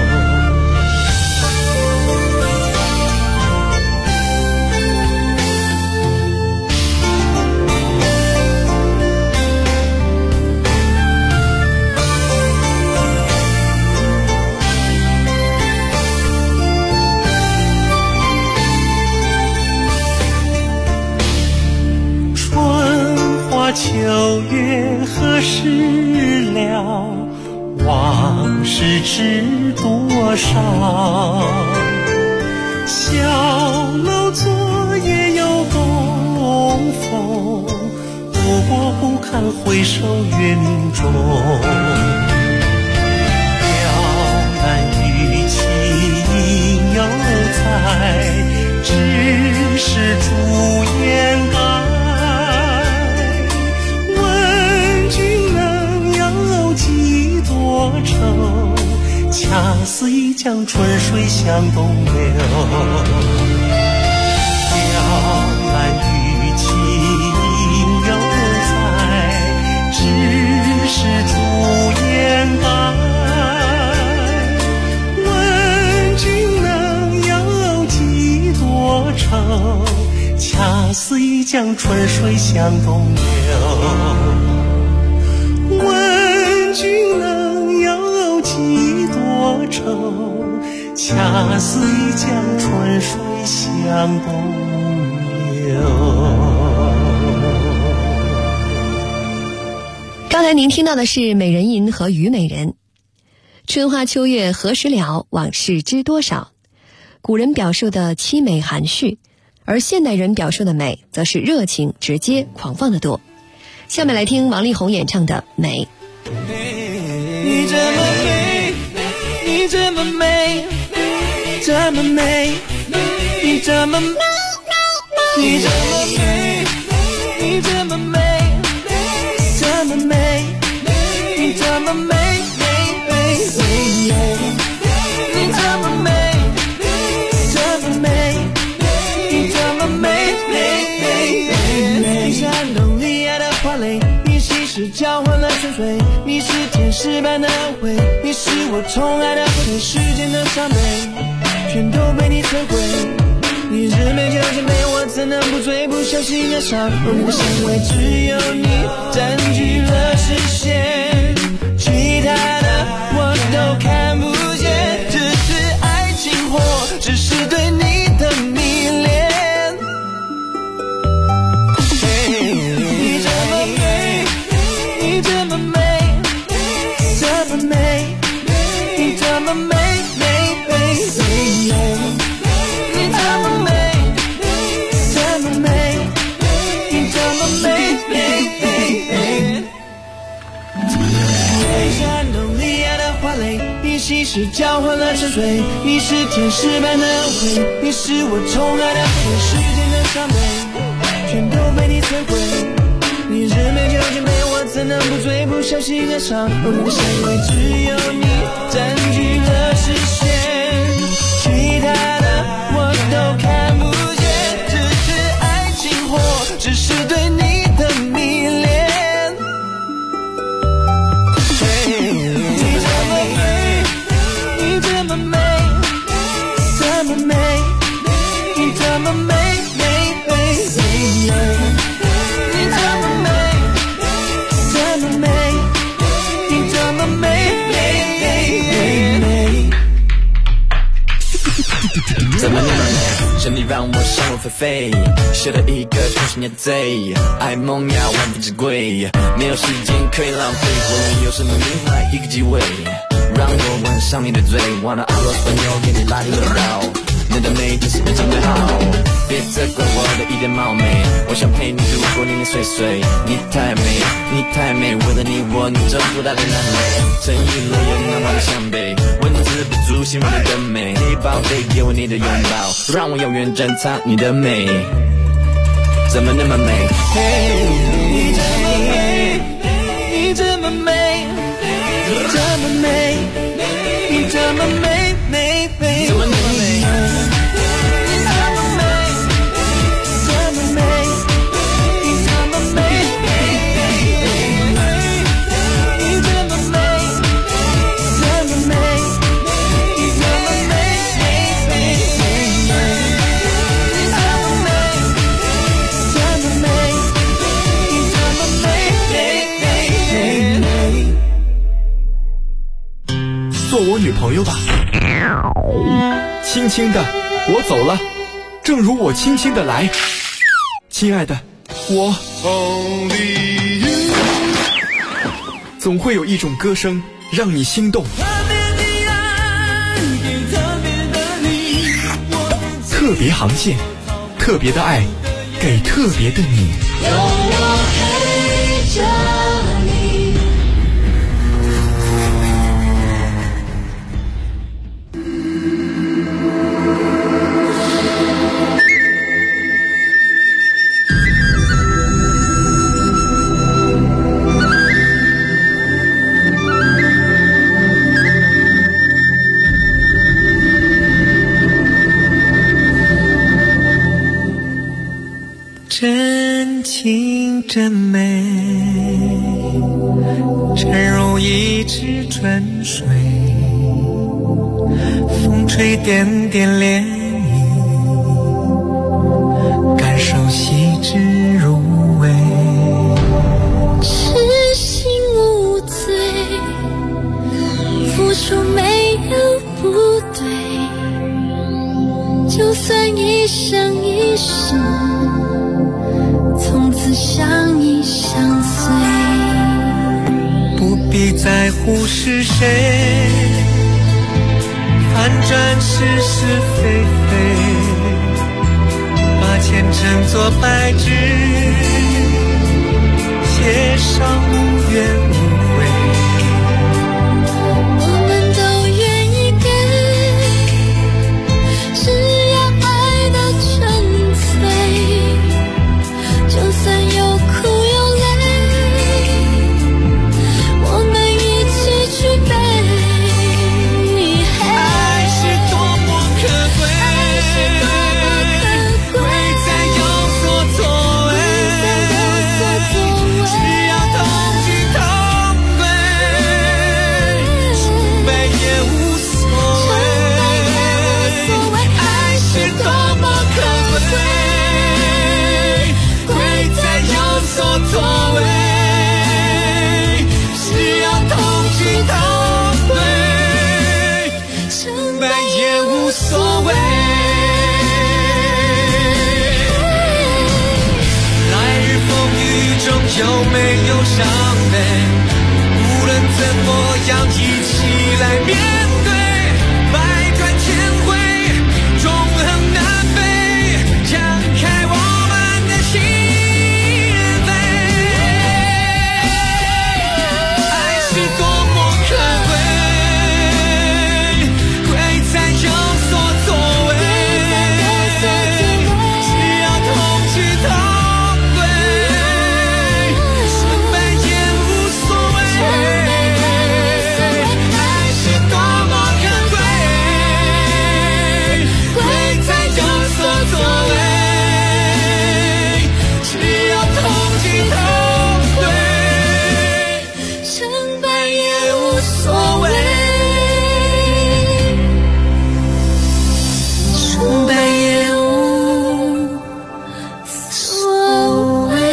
秋月何时了？往事知多少？小楼昨夜又东风，不过不堪回首月明中。了难与情犹在，只是朱颜改。恰似一江春水向东流，了难与情犹在，只是朱颜改。问君能有几多愁？恰似一江春水向东流。问君能有几多愁？恰似一江春水向东流。 刚才您听到的是美人吟和虞美人。春花秋月何时了？往事知多少？古人表述的凄美含蓄，而现代人表述的美则是热情直接狂放的多。下面来听王力宏演唱的《美》。 你这么美，你这么美，这么美，你这么美，你这么美，你这么美，这么美，你这么美，美美美，你这么美，这么美，你这么美，美美美，你煽动你爱的花蕾，你稀释交换了泉水，你是天使般的恩惠，你是我宠爱的对世间的伤悲，全都被你摧毁。你日美酒千杯，我怎能不醉不小心爱上你的香味？只有你占据了视线，其他的我都看不见，只是爱情或只是对你的迷恋。你这么美，你这么美，这么美，你这么美，美美美，你这么美，这么美，你这么美，美美美。你煽动你爱的花蕾，你稀释交换了沉睡，你是天使般的恩惠，你是我宠爱的对世间的伤悲，全都被你摧毁。你日美酒千杯，我怎能不醉不小心爱上你的香味？只有你占据了视线，其他的我都看不见，只是爱情或只是对你的迷恋。你这么美，你这么美，这么美，你这么美，美美美，你这么美，这么美，你这么美，美美是你让我想入非非，写了一个重新的罪，爱梦要万分之贵，没有时间可以浪费，无论有什么名牌一个机会，让我吻上你的嘴，忘了阿罗朋友给你拉一个绕，你的美就是人间最好，别责怪我的一点冒昧，我想陪你度过年年岁岁，你太美，你太美，为了你我你征服大的南美，沉鱼落雁难忘的湘北，文字不足形容你的美，你宝贝给我你的拥抱，让我永远珍藏你的美，怎么那么美？你这么美，你这么美，你这么美，你这么美美美，怎么那么美？ 做我女朋友吧，轻轻的我走了，正如我轻轻的来，亲爱的，我总会有一种歌声让你心动，特别航线，特别的爱，给特别的你。有我陪着你。 真情真美，沉入一池春水，风吹点点涟漪，感受细致入微， 痴心无罪，付出没有不对，就算一生一世从此相依相随， 不必在乎是谁，反转是是非非，把前程作白纸，写上无怨无悔。 我们都愿意给，只要爱的纯粹，就算有苦有泪，我们一起去背。 爱是多么可贵，贵在有所作为，只要同去同归，崇拜也无所谓。爱是多么可贵，贵在有所作为，只要同去同归，成败也无所谓。来日风雨中有没有伤悲，无论怎么样一起来面对，百转千回，纵横南北，展开我们的心扉。爱是多么可贵，贵在有所作为，只要同去同归，成败也无所谓。爱是多么可贵，贵在有所作为，只要同去同归，成败也无所谓，成败也无所谓。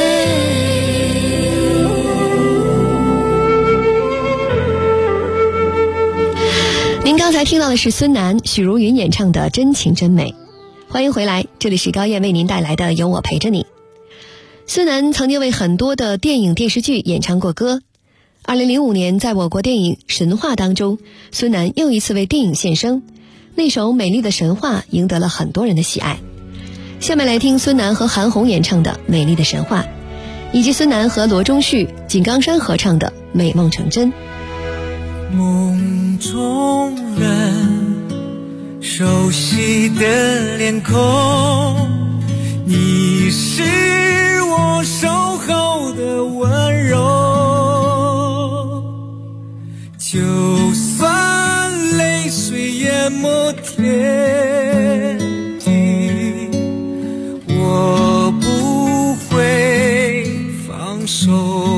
您刚才听到的是孙楠、许茹芸演唱的《真情真美》。 欢迎回来，这里是高燕为您带来的有我陪着你。孙楠曾经为很多的电影电视剧演唱过歌。2005年在我国电影《神话》当中，孙楠又一次为电影献声，那首《美丽的神话》赢得了很多人的喜爱。下面来听孙楠和韩红演唱的《美丽的神话》，以及孙楠和罗中旭、井冈山合唱的《美梦成真》。 梦中人，熟悉的脸孔，你是我守候的温柔，就算泪水淹没天地，我不会放手。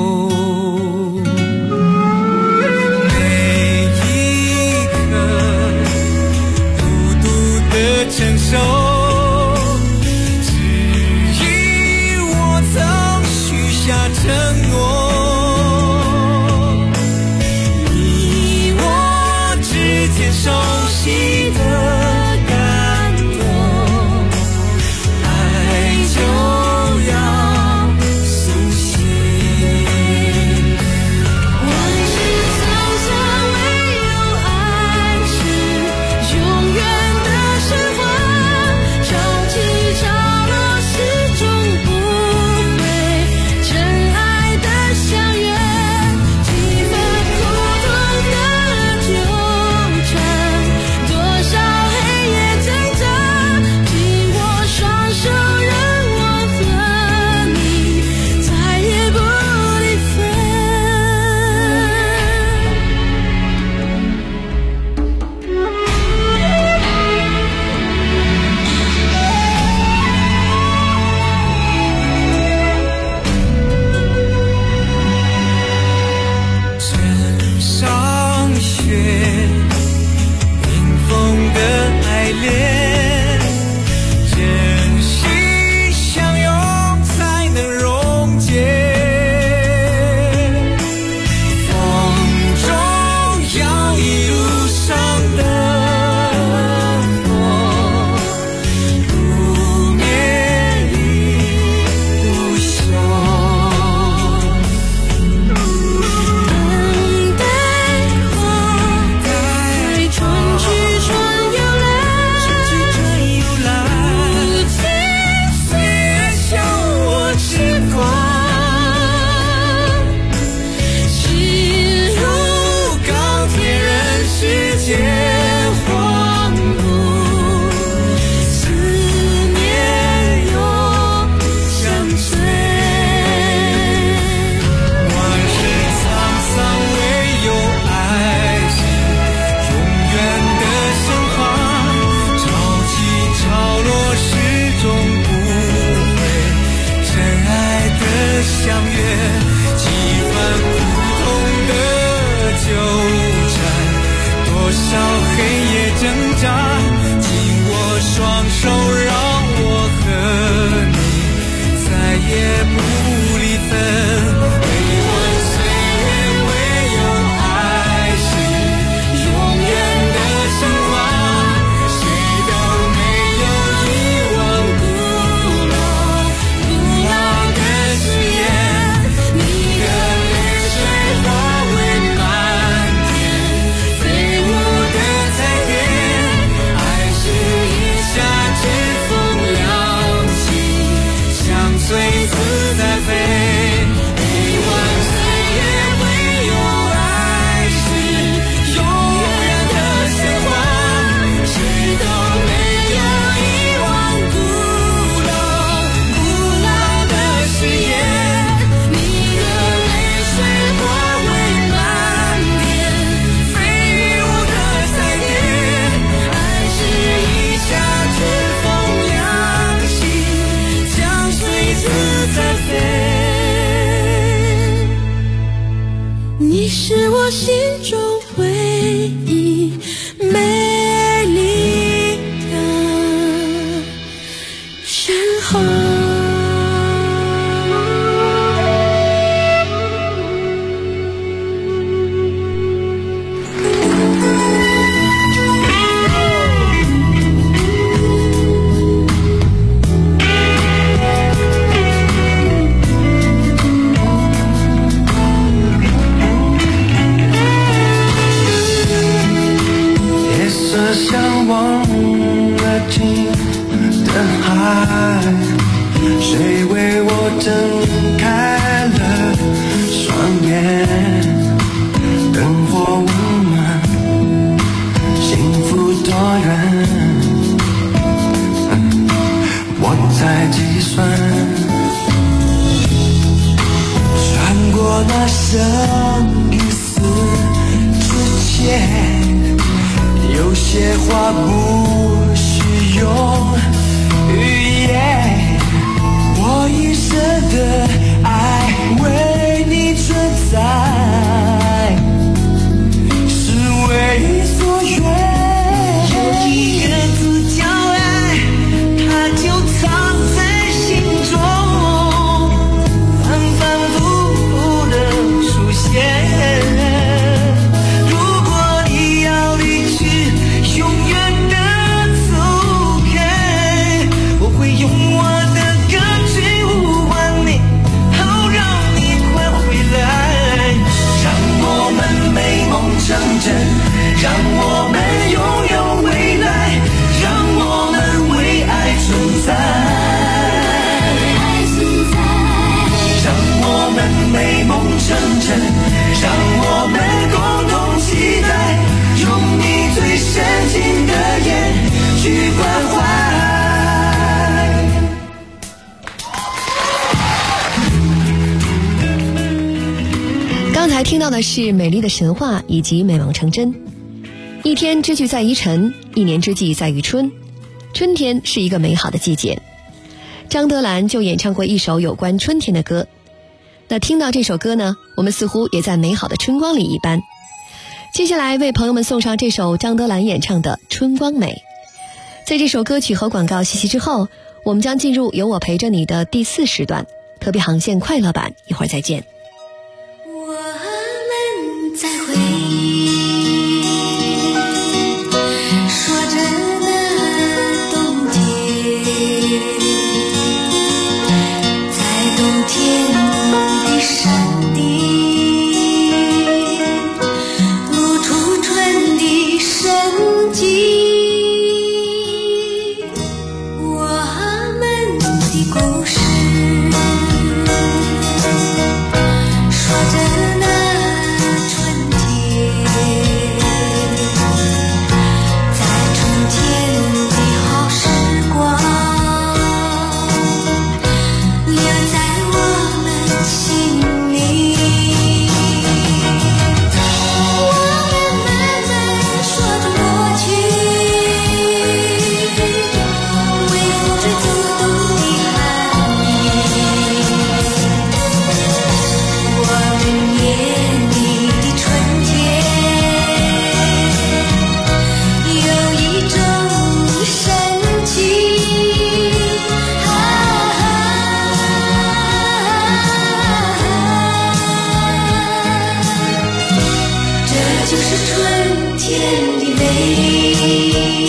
承受，只因我曾许下承诺，你我之间熟悉的感动，爱就要苏醒。 万世沧桑，唯有爱是永远的神话。你是我心中唯一美丽的神话。 睁开了双眼，灯火温暖，幸福多远？我在计算，穿过那生与死之间，有些话不需用语言，我一生的爱为你存在，是为所愿。有一个字叫爱，它就藏在心中，反反复复的出现。如果你要离去，永远的走开，我会用我的歌去呼唤你，好让你快回来。让我们美梦成真，让我们拥有未来，让我们为爱存在，让我们美梦成真，让我们共同期待，用你最深情的眼去关怀。 刚才听到的是美丽的神话以及美梦成真。一天之计在于晨，一年之计在于春，春天是一个美好的季节。张德兰就演唱过一首有关春天的歌。那听到这首歌呢，我们似乎也在美好的春光里一般。接下来为朋友们送上这首张德兰演唱的《春光美》。在这首歌曲和广告息息之后，我们将进入有我陪着你的第4时段特别航线快乐版，一会儿再见。 我们在回忆，说着那冬天，在冬天的山地，露出春的生机。我们的故事，说着那春天，在春天的好时光，留在我们心里。我们慢慢说着过去，微风吹走冬的寒意。我们眼里的春天，有一种神奇，这就是春天的美。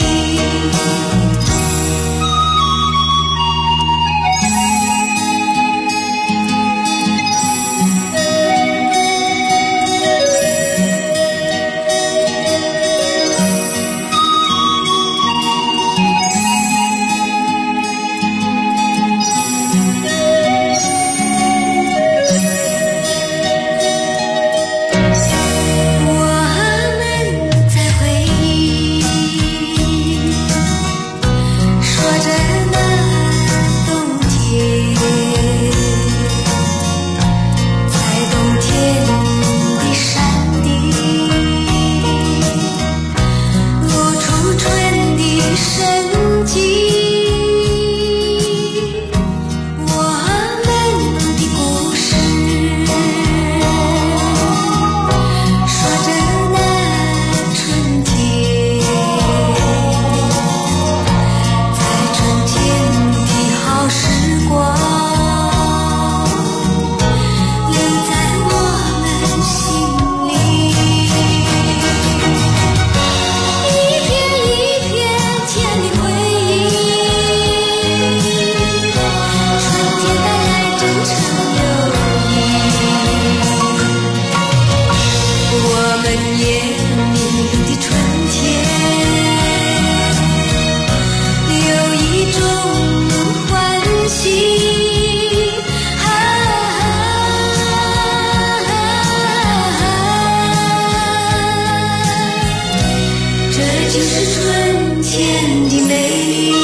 我们在回忆，说着那冬天，在冬天的山地，露出春的生机。我们的故事，说着那春天，在春天的好时光，留在我们心里。一片一片甜的回忆，春天带来真诚友谊。我们眼里的春天，有一种欢喜，啊就是春天的美丽。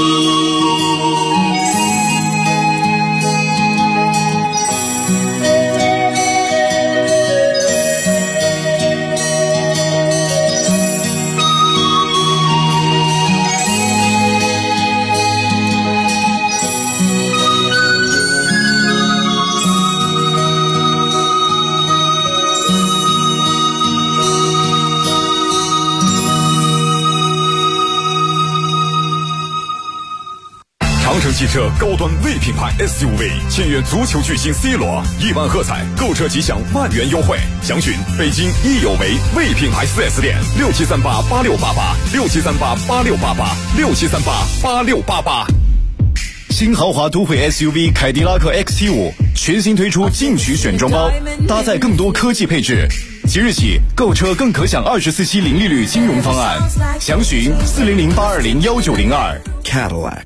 长城汽车高端 V 品牌 SUV 签约足球巨星 C 罗，1万喝彩，购车即享万元优惠。详询北京益友维 V 品牌 4S 店，67388688，67388688，67388688。 新豪华都会 SUV 凯迪拉克 XT5全新推出进取选装包，搭载更多科技配置。即日起购车更可享24期零利率金融方案，详询400-820-1902 Cadillac。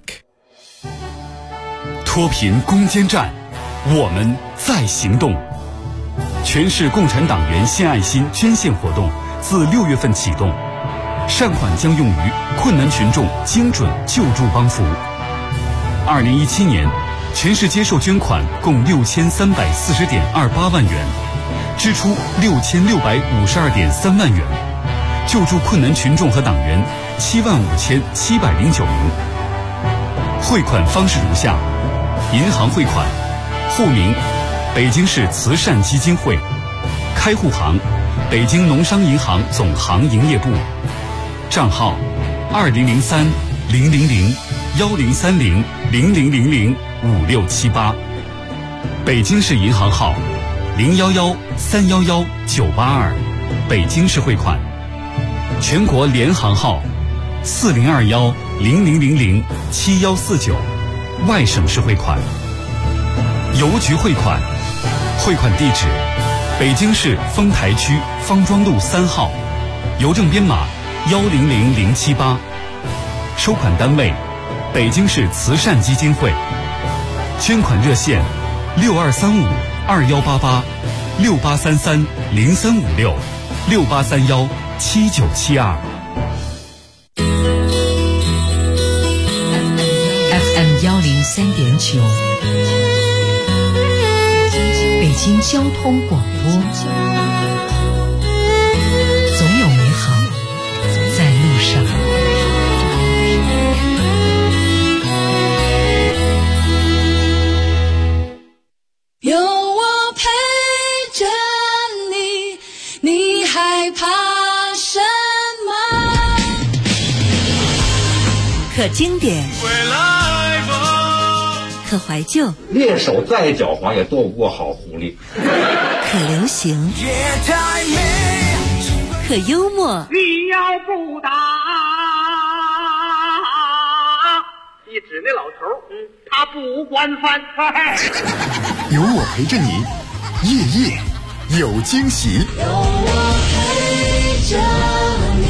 脱贫攻坚战，我们在行动。全市共产党员献爱心捐献活动自6月份启动，善款将用于困难群众精准救助帮扶。2017年，全市接受捐款共6340.28万元，支出6652.3万元，救助困难群众和党员75709名。汇款方式如下：银行汇款，户名北京市慈善基金会，开户行北京农商银行总行营业部，账号20030010300000005678，北京市银行号011311982，北京市汇款，全国联行号402100007149，外省市汇款。邮局汇款，汇款地址北京市丰台区方庄路3号，邮政编码100078，收款单位北京市慈善基金会，捐款热线6235-2833-0356-6831-7972。 FM 103.9，北京交通广播，总有美好在路上。 有我陪着你，你害怕什么？ 可经典，可怀旧， 猎手再狡猾也斗不过好狐狸。 可流行，可幽默。 你要不打，一指那老头，他不惯犯。 有我陪着你，夜夜有惊喜。 有我陪着你。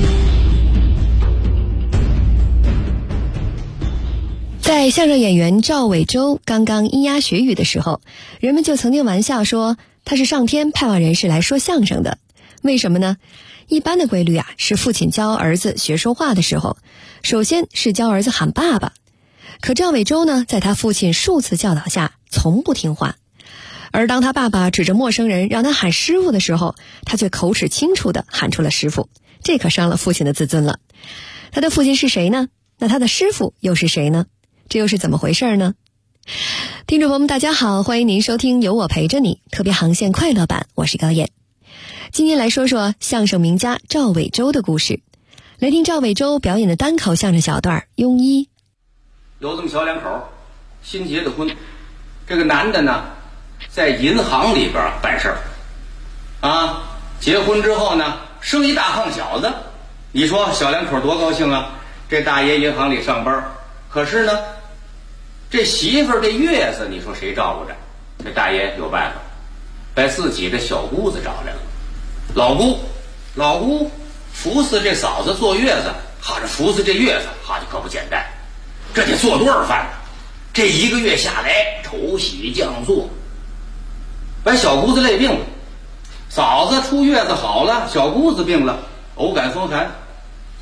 在相声演员赵伟洲刚刚咿呀学语的时候，人们就曾经玩笑说他是上天派往人世来说相声的。为什么呢？一般的规律是父亲教儿子学说话的时候，首先是教儿子喊爸爸。可赵伟洲呢，在他父亲数次教导下，从不听话。而当他爸爸指着陌生人让他喊师傅的时候，他却口齿清楚地喊出了师傅，这可伤了父亲的自尊了。他的父亲是谁呢？那他的师傅又是谁呢？这又是怎么回事呢？听众朋友们大家好，欢迎您收听有我陪着你特别航线快乐版，我是高燕。今天来说说相声名家赵伟洲的故事，来听赵伟洲表演的单口相声小段《庸医》。 有这么小两口新结的婚，这个男的呢在银行里边办事儿啊，结婚之后呢生一大胖小子，你说小两口多高兴啊。这大爷银行里上班，可是呢这媳妇儿这月子你说谁照顾着？这大爷有办法，把自己的小姑子找来了。老姑服侍这嫂子坐月子，哈这服侍这月子哈这可不简单，这得做多少饭呢？这1个月下来愁洗酱做，把小姑子累病了。嫂子出月子好了，小姑子病了，偶感风寒，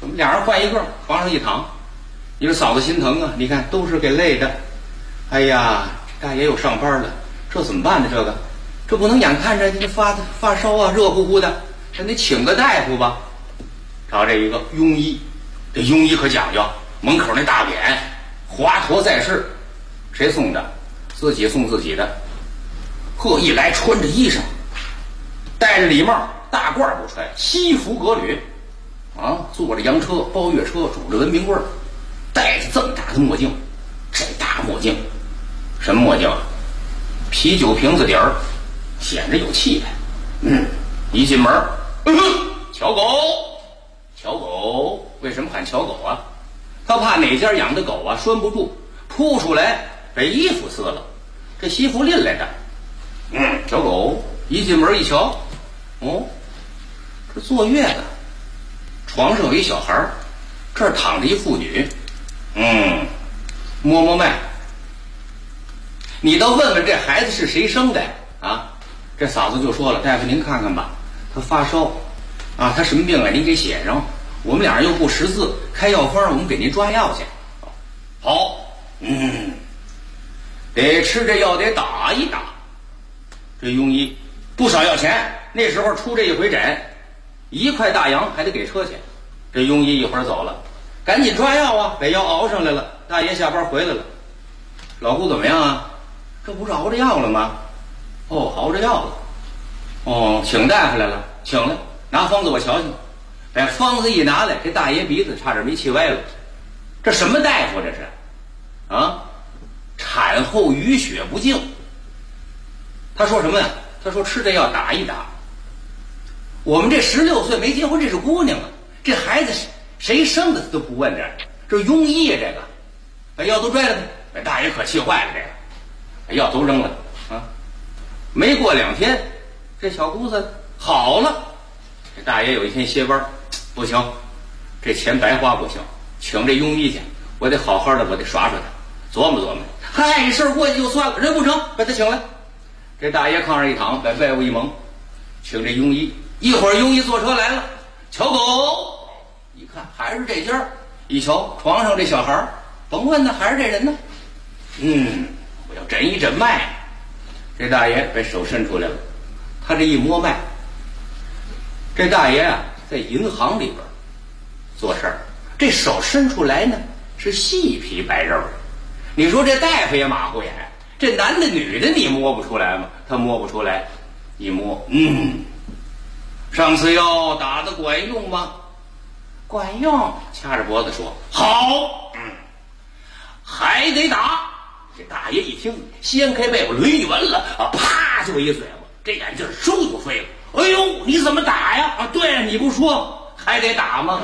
俩人换一个，床上一躺。你说嫂子心疼啊，你看都是给累的。哎呀，大爷又上班了，这怎么办呢？这不能眼看着这发烧啊，热乎乎的，咱得请个大夫吧。找这一个庸医，这庸医可讲究，门口那大匾，华佗在世，谁送的？自己送自己的。呵，一来穿着衣裳，戴着礼帽，大褂不穿，西服革履，啊，坐着洋车，包月车，拄着文明棍，戴着这么大的墨镜。这大墨镜，什么墨镜啊？啤酒瓶子底儿，显着有气派。一进门，瞧狗，为什么喊瞧狗啊？他怕哪家养的狗啊拴不住，扑出来被衣服撕了，这西服拎来的。瞧狗，一进门一瞧，哦，这坐月子，床上有一小孩，这儿躺着一妇女，摸摸脉。你倒问问这孩子是谁生的啊？这嫂子就说了，大夫您看看吧，他发烧啊，他什么病啊？您给写上，我们俩人又不识字，开药方我们给您抓药去。好，得吃这药，得打一打。这庸医不少要钱，那时候出这一回诊，1块大洋还得给车钱。这庸医一会儿走了，赶紧抓药啊，把药熬上来了。大爷下班回来了，老姑怎么样啊？这不是熬着药了吗？哦，熬着药了。哦，请大夫来了，请来，拿方子我瞧瞧。把方子一拿来，这大爷鼻子差点没气歪了。这什么大夫这是？啊，产后淤血不净。他说什么呀？他说吃这药打一打。我们这16岁没结婚，这是姑娘啊，这孩子谁生的都不问这庸医呀，这个把药都拽了，把大爷可气坏了，这个把药都扔了啊。没过2天，这小姑子好了。这大爷有一天歇班，不行，这钱白花不行，请这庸医去，我得好好的，我得耍耍他，琢磨琢磨。嗨，事儿过去就算了，人不成，把他请来。这大爷炕上一躺，把被窝一蒙，请这庸医。一会儿庸医坐车来了，瞧狗，一看还是这家，一瞧床上这小孩，甭问呢，还是这人呢。我要诊一诊脉。这大爷把手伸出来了，他这一摸脉，这大爷啊在银行里边做事儿，这手伸出来呢是细皮白肉的。你说这大夫也马虎眼，这男的女的你摸不出来吗？他摸不出来，一摸，上次药打得管用吗？管用。掐着脖子说好，还得打。这大爷一听，掀开被窝，抡一闻了啊，啪就一嘴巴，这眼镜嗖就飞了。哎呦，你怎么打呀？啊，对啊，你不说还得打吗？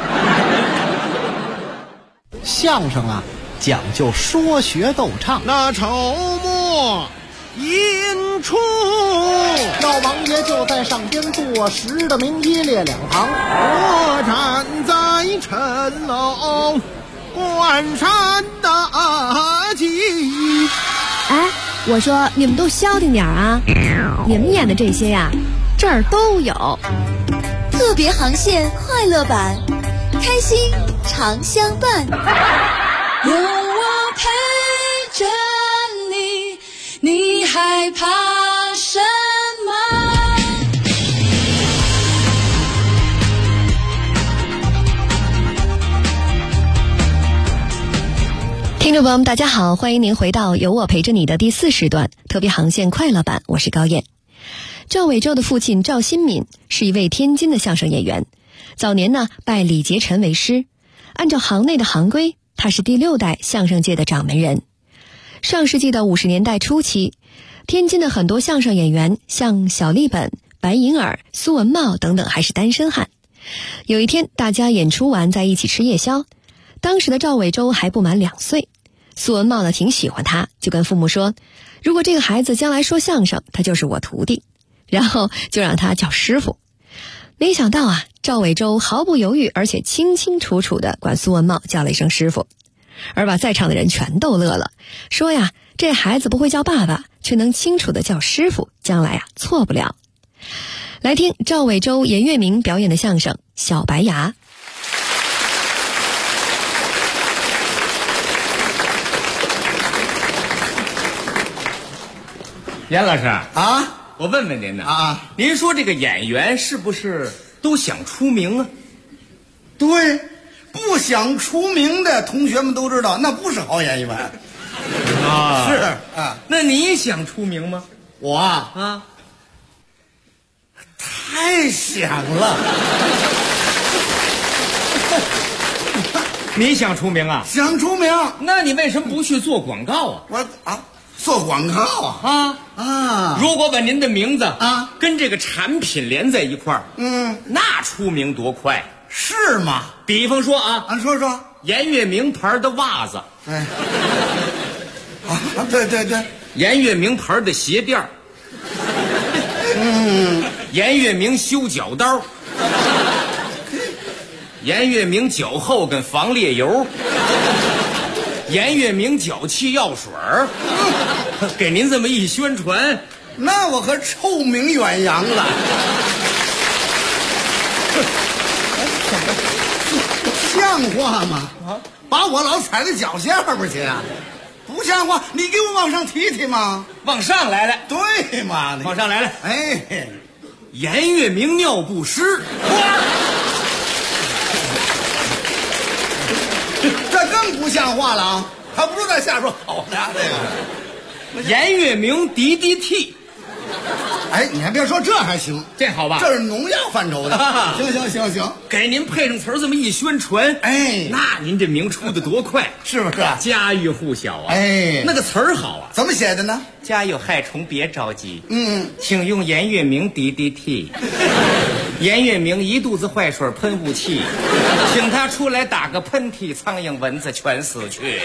相声啊，讲究说学逗唱。 那筹末引出， 老王爷就在上边坐实的名医列两旁， 我站在城楼关山大吉。 哎，我说你们都消停点啊！你们演的这些呀，这儿都有。 特别航线快乐版，开心常相伴。有我陪着你，你害怕什么？ 听众朋友们大家好，欢迎您回到有我陪着你的第4时段特别航线快乐版，我是高燕。赵伟洲的父亲赵新敏是一位天津的相声演员，早年呢拜李杰臣为师，按照行内的行规，他是第6代相声界的掌门人。上世纪的50年代初期，天津的很多相声演员像小立本、白银耳、苏文茂等等还是单身汉。有一天大家演出完在一起吃夜宵，当时的赵伟洲还不满2岁，苏文茂呢挺喜欢他，就跟父母说，如果这个孩子将来说相声，他就是我徒弟，然后就让他叫师傅。没想到啊，赵伟洲毫不犹豫而且清清楚楚地管苏文茂叫了一声师傅，而把在场的人全逗乐了，说呀，这孩子不会叫爸爸，却能清楚地叫师傅，将来啊错不了。来听赵伟洲、严月明表演的相声《小白牙》。 严老师啊， 我问问您呢啊， 您说这个演员是不是都想出名啊？ 对，不想出名的同学们都知道，那不是好演员。 啊， 是啊， 那你想出名吗？ 我啊，太想了。 你想出名啊？ 想出名， 那你为什么不去做广告啊？ 我啊，做广告啊！ 如果把您的名字啊跟这个产品连在一块儿，那出名多快， 是吗？ 比方说啊， 说说颜悦明牌的袜子， 哎，对对对， 颜悦明牌的鞋垫颜悦明修脚刀，颜悦明脚后跟防裂油，颜悦明脚气药水给您这么一宣传， 那我可臭名远扬了。像话吗？把我老踩在脚下边去啊！不像话，你给我往上提提嘛。 往上来了， 对嘛？ 往上来了。 哎， 颜悦明尿不湿， 这更不像话了啊！还不如在下边好呢。这个颜悦明 DDT， 哎，你还别说，这还行， 这好吧？ 这是农药范畴的。行， 给您配上词儿这么一宣传， 哎， 那您这名出的多快， 是不是？ 家喻户晓啊！ 哎， 那个词儿好啊， 怎么写的呢？ 家有害虫别着急，请用颜悦明 DDT。颜悦明一肚子坏水喷雾器，请他出来打个喷嚏，苍蝇蚊子全死去。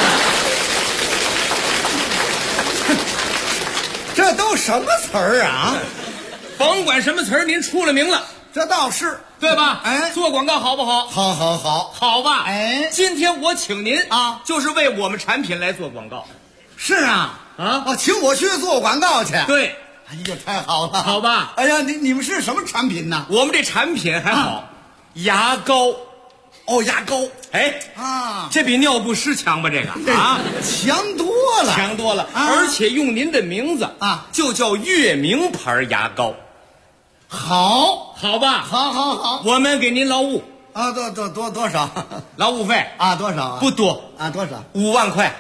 这都什么词儿啊？ 甭管什么词儿，您出了名了， 这倒是对吧？ 哎， 做广告好不好？ 好吧？ 哎， 今天我请您啊， 就是为我们产品来做广告。 是啊，请我去做广告去。 对， 哎呀，太好了， 好吧？ 哎呀，你们是什么产品呢？ 我们这产品还好，牙膏。 哦，牙膏， 哎这比尿不湿强吧？这个强多了， 而且用您的名字就叫悦明牌牙膏， 好吧？ 好， 我们给您劳务啊，多少？ 劳务费啊？多少？ 不多啊？多少 ？5万块。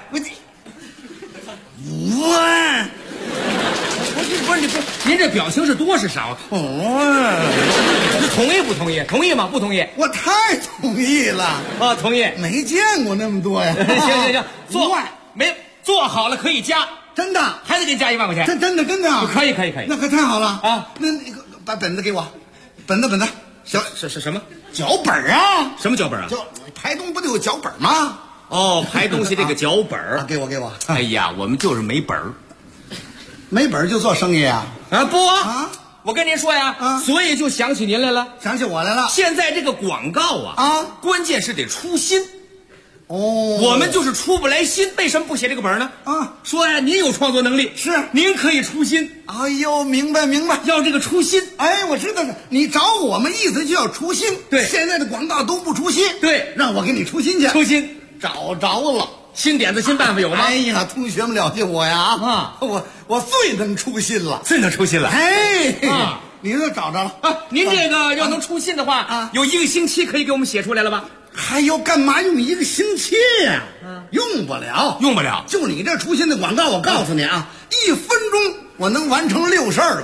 5万？ 不是，您这表情是多是少？5万，同意不同意？同意吗？不同意？ 我太同意了啊！同意。 没见过那么多呀。 行，做5万没做好了可以加， 真的还得给你加1万块钱。 真的可以。 那可太好了啊！ 那个把本子给我，本子。 是什么？ 脚本啊？ 什么脚本啊？ 就排东不得有脚本吗？ 哦，排东西这个脚本给我。 哎呀，我们就是没本儿。 没本就做生意啊？ 不我跟您说呀，所以就想起您来了， 想起我来了。 现在这个广告关键是得出新。我们就是出不来新，为什么不写这个本呢？说呀，您有创作能力， 是您可以出新。 哎呦，明白， 要这个出新。 哎，我知道了，你找我们意思就要出新。 对， 现在的广告都不出新。 对， 让我给你出新去。 出新， 找着了。 新点子新办法有吗？ 哎呀，同学们了解我呀我最能出新了，哎你都找着了您这个要能出新的话有1个星期可以给我们写出来了吧？ 还要干嘛用1个星期呀？用不了，就你这出新的广告，我告诉你啊，1分钟我能完成62个。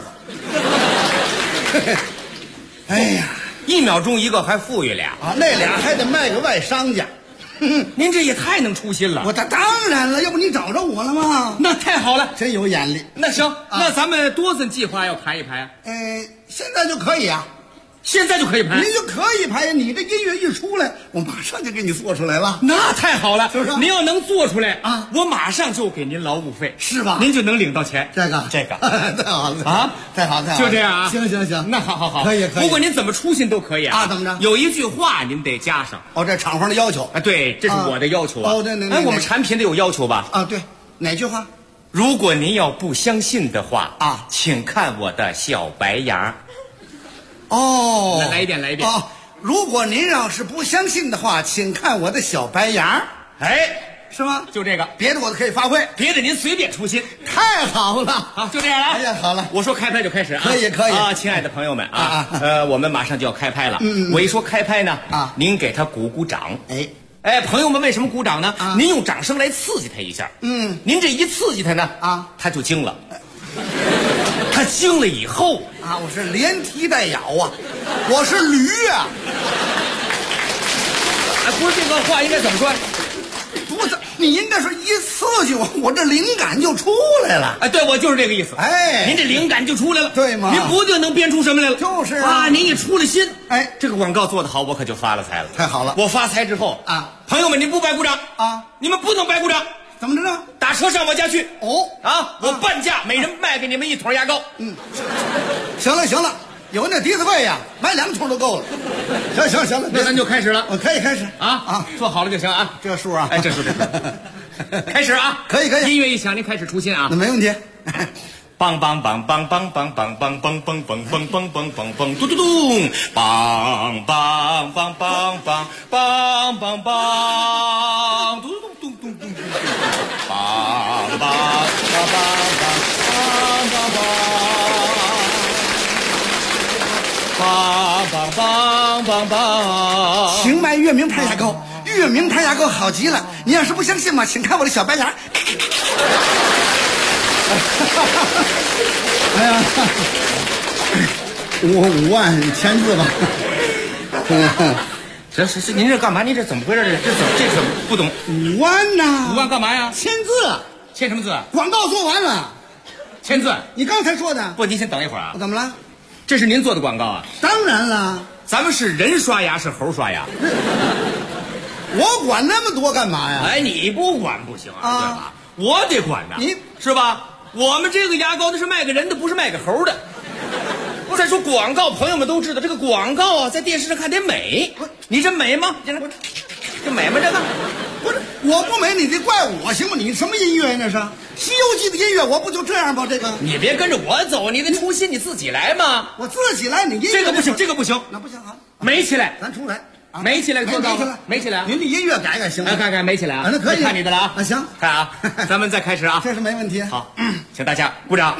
哎呀 ，1秒钟1个，还富裕俩那俩还得卖给外商家。 您这也太能出新了！ 我当然了，要不你找着我了吗？ 那太好了， 真有眼力。 那行，那咱们多少计划要排一排啊？ 现在就可以啊。 现在就可以排， 您就可以排。你这音乐一出来，我马上就给你做出来了。 那太好了， 是不是？ 您要能做出来啊，我马上就给您劳务费， 是吧？ 您就能领到钱。 这个太好了啊！太好了， 就这样啊！ 行， 那好， 可以。 不过您怎么出信都可以啊。 怎么着？ 有一句话您得加上。 这厂方的要求啊，对，这是我的要求啊。 对， 我们产品得有要求吧？ 对，哪句话？ 如果您要不相信的话请看我的小白牙。来一遍。 如果您要是不相信的话，请看我的小白牙。 是吗？ 就这个， 别的我都可以发挥， 别的您随便出新。 太好了， 好，就这样了。 哎呀，好了， 我说开拍就开始啊， 可以啊，亲爱的朋友们啊，我们马上就要开拍了。我一说开拍呢，您给他鼓鼓掌。哎，朋友们为什么鼓掌呢？您用掌声来刺激他一下。您这一刺激他呢，他就惊了。他惊了以后啊，我是连踢带咬啊，我是驴啊。 哎，不是这个话应该怎么说？ 不是，你应该说一刺激我这灵感就出来了。 哎，对，我就是这个意思。 哎， 您这灵感就出来了， 对吗？ 您不定能编出什么来了。 就是啊，您一出了心， 哎， 这个广告做得好，我可就发了财了。 太好了， 我发财之后啊，朋友们，您不白鼓掌啊？你们不能白鼓掌。 怎么着呢？ 打车上我家去。 哦啊，我半价，每人卖给你们1桶牙膏。 行了，有那笛子费呀，买2桶都够了。行了， 那咱就开始了。 我可以开始啊，做好了就行啊。 这数啊， 哎，这数。开始啊， 可以。 音乐一响，您开始出新啊。 那没问题。 梆梆梆梆梆梆梆梆梆梆梆梆梆梆梆梆嘟嘟咚，梆梆梆梆梆梆梆梆嘟嘟咚咚咚咚，梆梆梆梆梆梆梆梆。 请买月明牌牙膏，月明牌牙膏好极了。你要是不相信嘛，请看我的小白牙。哎呀，5万签字吧。 这您这干嘛？您这怎么回事？这怎么不懂 ？5万呐 ！5万干嘛呀？ 签字。 签什么字？ 广告做完了， 签字。 你刚才说的。 不，您先等一会儿啊。 怎么了？ 这是您做的广告啊？ 当然了。 咱们是人刷牙是猴刷牙？ 我管那么多干嘛呀？ 哎，你不管不行啊，对吧？我得管呐， 你是吧？我们这个牙膏那是卖给人的，不是卖给猴的。再说广告，朋友们都知道，这个广告啊，在电视上看得美。你这美吗？这美吗？这个不是，我不美，你得怪我行吗？你什么音乐呀？那是《西游记》的音乐，我不就这样吗？这个你别跟着我走，你得出新，你自己来嘛。 我自己来，你音乐这个不行，这个不行， 那不行啊！ 美起来， 咱出来。 美起来做到了，美起来。 您的音乐改行吗？ 改，美起来啊！ 那可以， 看你的了啊！ 行， 看啊，咱们再开始啊！ 这是没问题。 好，请大家鼓掌。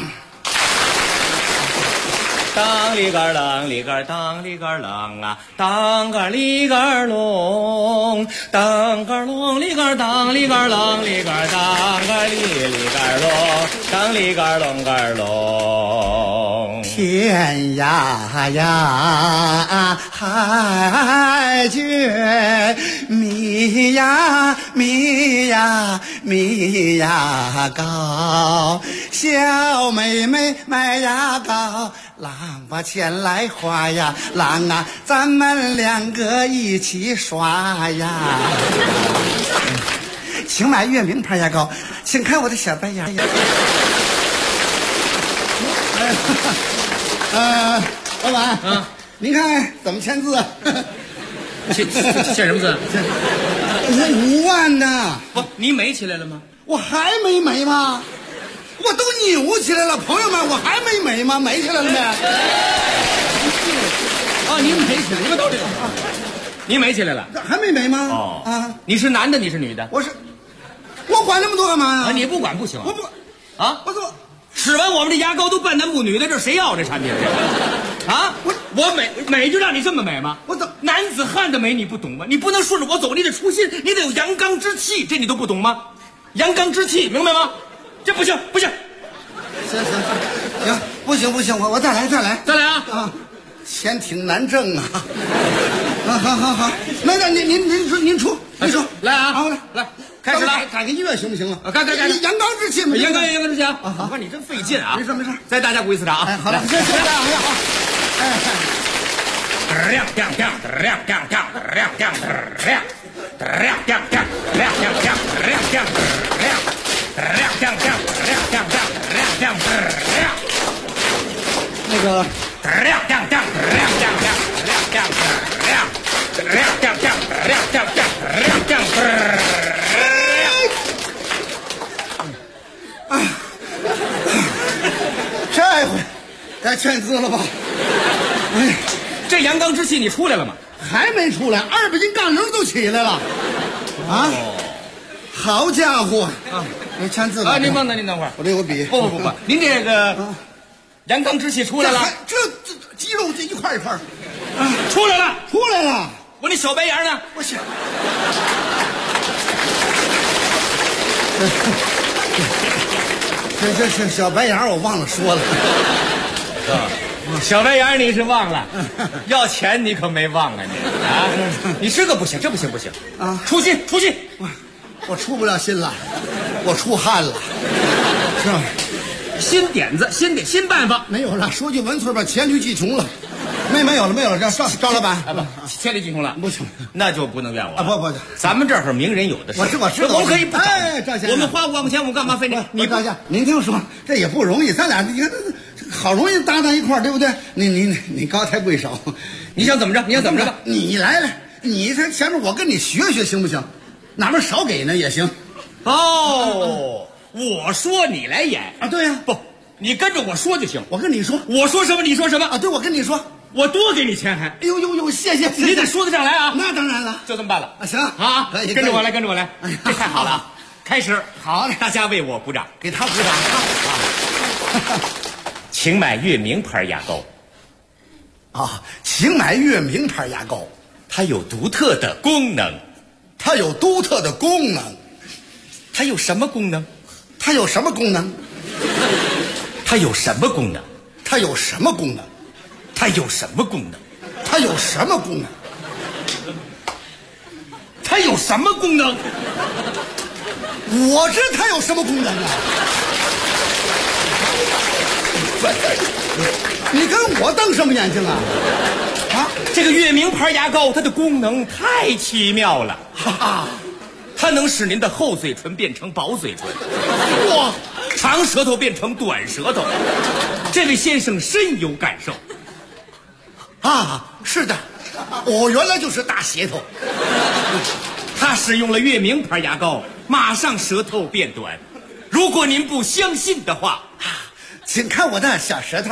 当里个啷里个当里个啷啊，当个里个隆，当个隆里个当里个啷里个当个里个隆，当里个隆个隆。 天涯呀海角，米呀米呀米呀高，小妹妹买牙膏，郎把钱来花呀，郎啊，咱们2个一起刷呀。请买月明牌牙膏，请看我的小白牙。老板，您看怎么签字啊？ 签什么字 ？5万呢？ 不，你美起来了吗？ 我还没美吗？我都扭起来了，朋友们，我还没美吗？美起来了没？ 啊，你美起来，你们都这个，你美起来了， 还没美吗？ 哦啊，你是男的，你是女的？ 我管那么多干嘛呀？ 你不管不行， 我不啊， 我怎么？ 使完我们这牙膏都半男不女的，这谁要这产品？啊，我美就让你这么美吗？ 我怎么男子汉的美你不懂吗？你不能顺着我走，你得出新，你得有阳刚之气，这你都不懂吗？阳刚之气，明白吗？这不行。 行，不行，我再来啊！钱挺难挣啊！好，那您出， 来啊！ 好来。开始了， 改个音乐行不行啊？ 改， 阳刚之气嘛， 阳刚之气啊！我看你真费劲啊！ 没事， 再大家鼓一次掌啊！ 哎，好了，行，好。那个。这回该签字了吧？ 哎，这阳刚之气你出来了吗？ 还没出来，200斤杠铃都起来了。啊， 好家伙啊！你签字吧。 啊，您等等，您等会儿。 我这有笔。 不，您这个阳刚之气出来了。 这肌肉这一块一块， 出来了。我那小白牙呢？ 我想。这小白牙我忘了说了。 小白牙你是忘了，要钱你可没忘啊你啊！你这个不行，这不行啊！出心， 我出不了心了，我出汗了，是吧？ 新点子，新办法没有了。说句文村吧，黔驴技穷了，没有了。这赵老板黔驴技穷了， 不行， 那就不能怨我啊！不， 咱们这儿名人有的是， 我知道， 我们可以不找。 哎，赵先生， 我们花5万块钱，我们干嘛非你赵先生，您听说，这也不容易，咱俩你看好容易搭档一块儿，对不对？你高抬贵手， 你想怎么着？ 你来了，你这前面我跟你学行不行？哪边少给呢也行。 哦，我说你来演啊？对呀， 不，你跟着我说就行。 我跟你说， 我说什么你说什么啊？对，我跟你说， 我多给你钱还。 哎呦，谢谢， 你得说得上来啊。 那当然了， 就这么办了啊。行啊， 可以， 跟着我来。哎呀，这太好了，开始。 好的， 大家为我鼓掌， 给他鼓掌啊。 请买月名牌牙膏。 啊，请买月名牌牙膏， 它有独特的功能。 它有独特的功能。 它有什么功能？ 它有什么功能？ 它有什么功能？ 它有什么功能？ 它有什么功能？ 它有什么功能？ 它有什么功能？ 我知它有什么功能啊！你跟我瞪什么眼睛啊？ 啊，这个月名牌牙膏它的功能太奇妙了， 哈哈， 它能使您的厚嘴唇变成薄嘴唇，哇，长舌头变成短舌头。这位先生深有感受。 啊，是的，我原来就是大舌头。 他使用了月名牌牙膏，马上舌头变短。如果您不相信的话， 请看我的小舌头。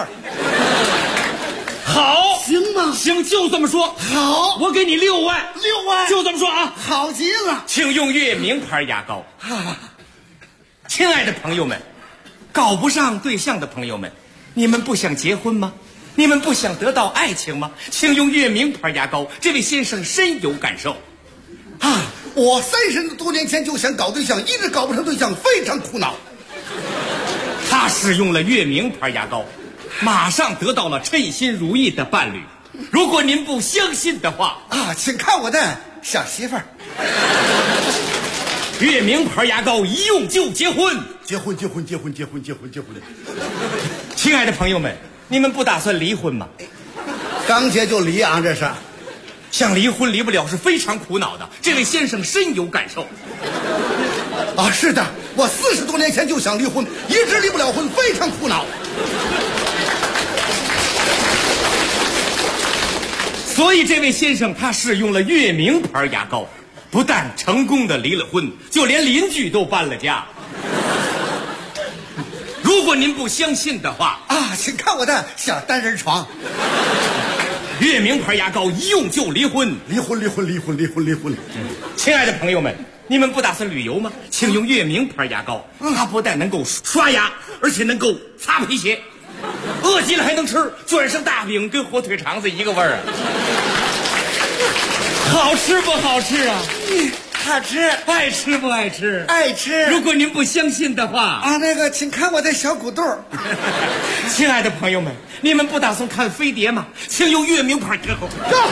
好， 行吗？ 行，就这么说。 好， 我给你6万 ，6万， 就这么说啊。 好极了， 请用月名牌牙膏。亲爱的朋友们，搞不上对象的朋友们，你们不想结婚吗？你们不想得到爱情吗？请用月名牌牙膏，这位先生深有感受。 啊，我30多年前就想搞对象，一直搞不成对象，非常苦恼。 他使用了月名牌牙膏，马上得到了称心如意的伴侣。如果您不相信的话啊，请看我的小媳妇儿。 月名牌牙膏一用就结婚。亲爱的朋友们，你们不打算离婚吗？ 刚结就离啊，这是。 想离婚离不了是非常苦恼的，这位先生深有感受。 啊，是的，我40多年前就想离婚，一直离不了婚，非常苦恼。 所以这位先生他使用了月名牌牙膏，不但成功的离了婚，就连邻居都搬了家。如果您不相信的话啊，请看我的小单人床。 月名牌牙膏一用就离婚。亲爱的朋友们，你们不打算旅游吗？请用月名牌牙膏，它不但能够刷牙，而且能够擦皮鞋，饿极了还能吃，卷上大饼跟火腿肠子一个味儿啊！好吃不好吃啊？ 好吃。 爱吃不爱吃？ 爱吃。 如果您不相信的话啊，那个请看我的小骨肚。 亲爱的朋友们，你们不打算看飞碟吗？请用月名牌牙膏。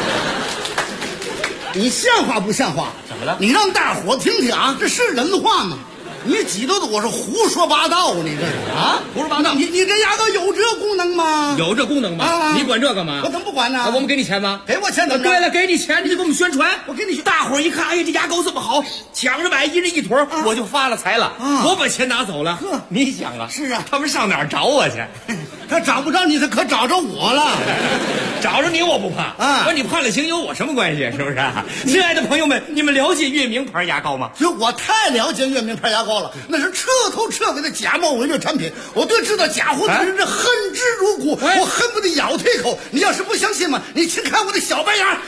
你像话不像话？ 怎么了？ 你让大伙听听啊，这是人话吗？你挤兑的我是胡说八道，你这是啊？胡说八道！ 你这牙膏有这功能吗？ 有这功能吗？ 啊！ 你管这干嘛？ 我怎么不管呢？ 我们给你钱吗？ 给我钱怎么着？ 对了，给你钱你就给我们宣传。 我给你， 大伙儿一看，哎呀，这牙膏这么好，抢着买，一人一坨，我就发了财了。我把钱拿走了。你想啊？ 是啊， 他们上哪儿找我去？ 他找不着你，他可找着我了。 找着你我不怕啊！你判了刑有我什么关系？是不是？亲爱的朋友们，你们了解月名牌牙膏吗？ 我太了解月名牌牙膏了，那是彻头彻尾的假冒伪劣产品。我对知道假货的人是恨之入骨，我恨不得咬他一口。你要是不相信嘛，你请看我的小白牙。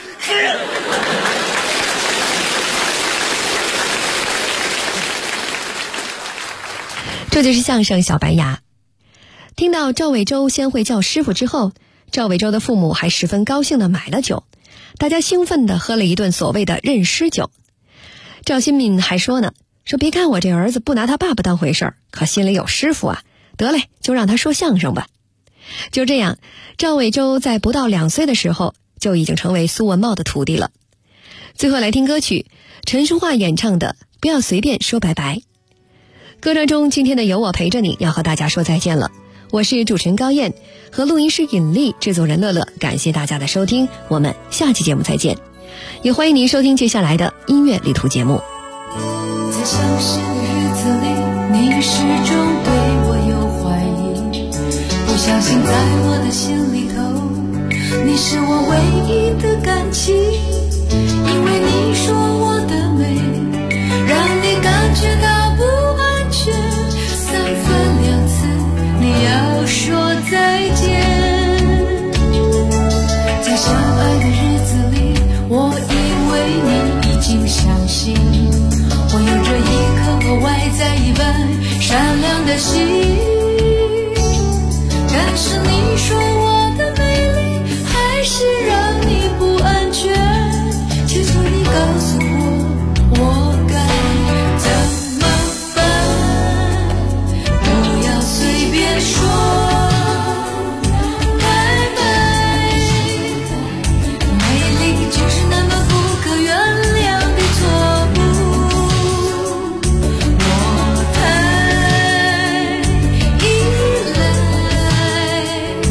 这就是相声小白牙。听到赵伟洲先会叫师傅之后，赵伟洲的父母还十分高兴地买了酒，大家兴奋地喝了一顿所谓的认师酒。赵新民还说呢，说别看我这儿子不拿他爸爸当回事儿，可心里有师傅啊，得嘞，就让他说相声吧。就这样，赵伟洲在不到2岁的时候就已经成为苏文茂的徒弟了。最后来听歌曲，陈淑桦演唱的《不要随便说拜拜》。歌声中，今天的有我陪着你要和大家说再见了。我是主持人高燕，和录音师尹丽，制作人乐乐，感谢大家的收听，我们下期节目再见。也欢迎您收听接下来的音乐旅途节目。 在相识的日子里，你始终对我有怀疑，不相信在我的心里头，你是我唯一的感情，因为你说我的美让你感觉到不安全，3分2次你要说再见。在相爱的日子里，我以为你已经相信我有着一颗和外在一般善良的心，但是你说我的美丽还是让你不安全，求求你告诉我，我该怎么办？不要随便说拜拜，美丽就是那么不可原谅的错误，我太依赖，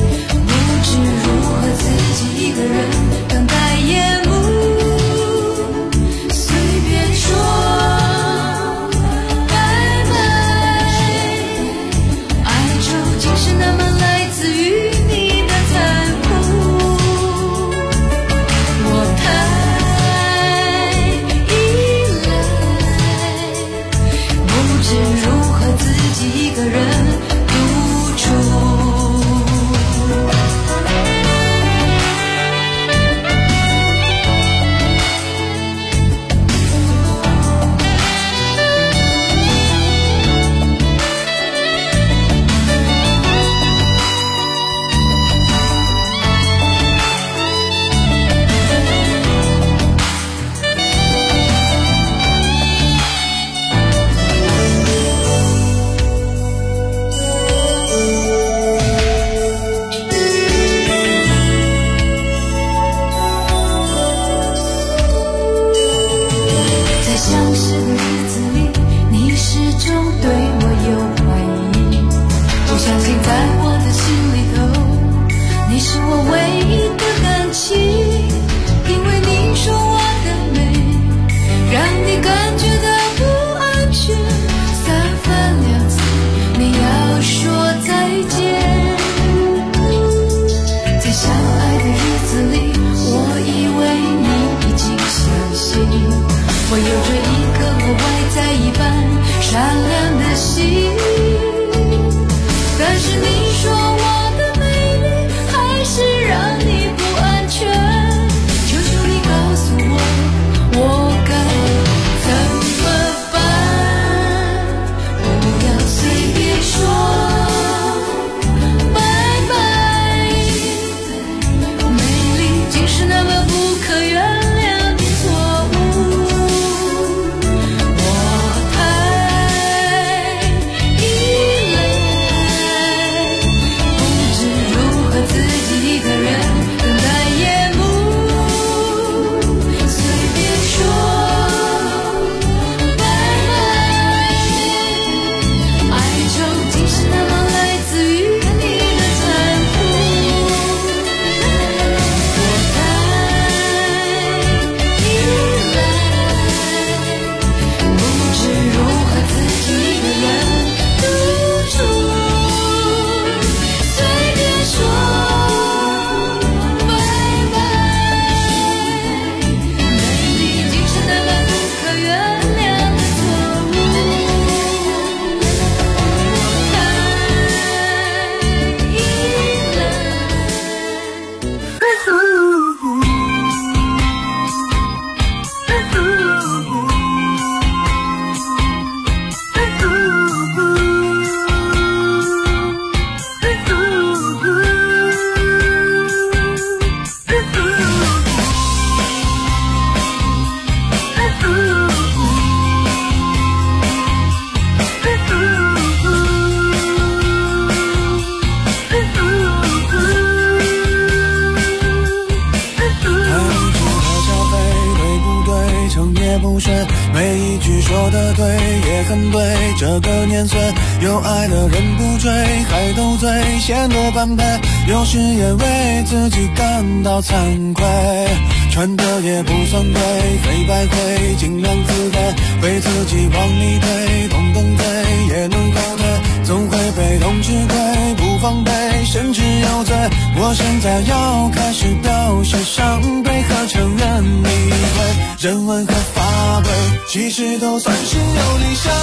不睡，每一句说的对也很对，这个年岁有爱的人不追，还斗嘴显得般配，有时也为自己感到惭愧，穿的也不算贵，黑白灰尽量自卑，被自己往里推，动动嘴也能后退，总会被动吃亏，不防备甚至有罪，我现在要开始表现伤悲和承认理会，人文和法规其实都算是有理想，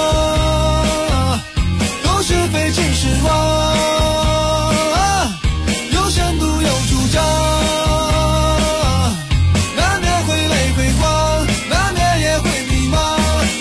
都是非其实妄，有深度有主张，难免会累会慌，难免也会迷茫，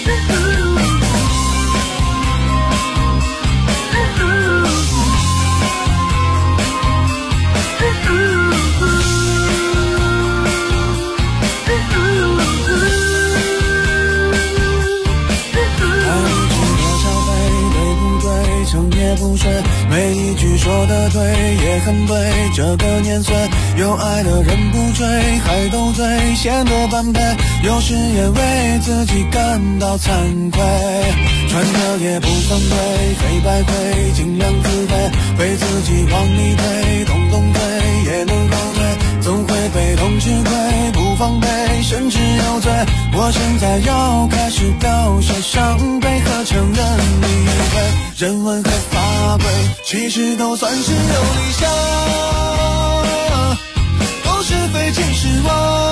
也不睡，每一句说的对也很对，这个年岁有爱的人不追，还斗嘴显得般配，有时也为自己感到惭愧，穿的也不算贵，黑白灰尽量自卑，被自己往里推，动动嘴也能后退，总会被动吃亏，不防备甚至有罪，我现在要开始表现伤悲和承认理会，人文和法规其实都算是有理想，都是非其实妄，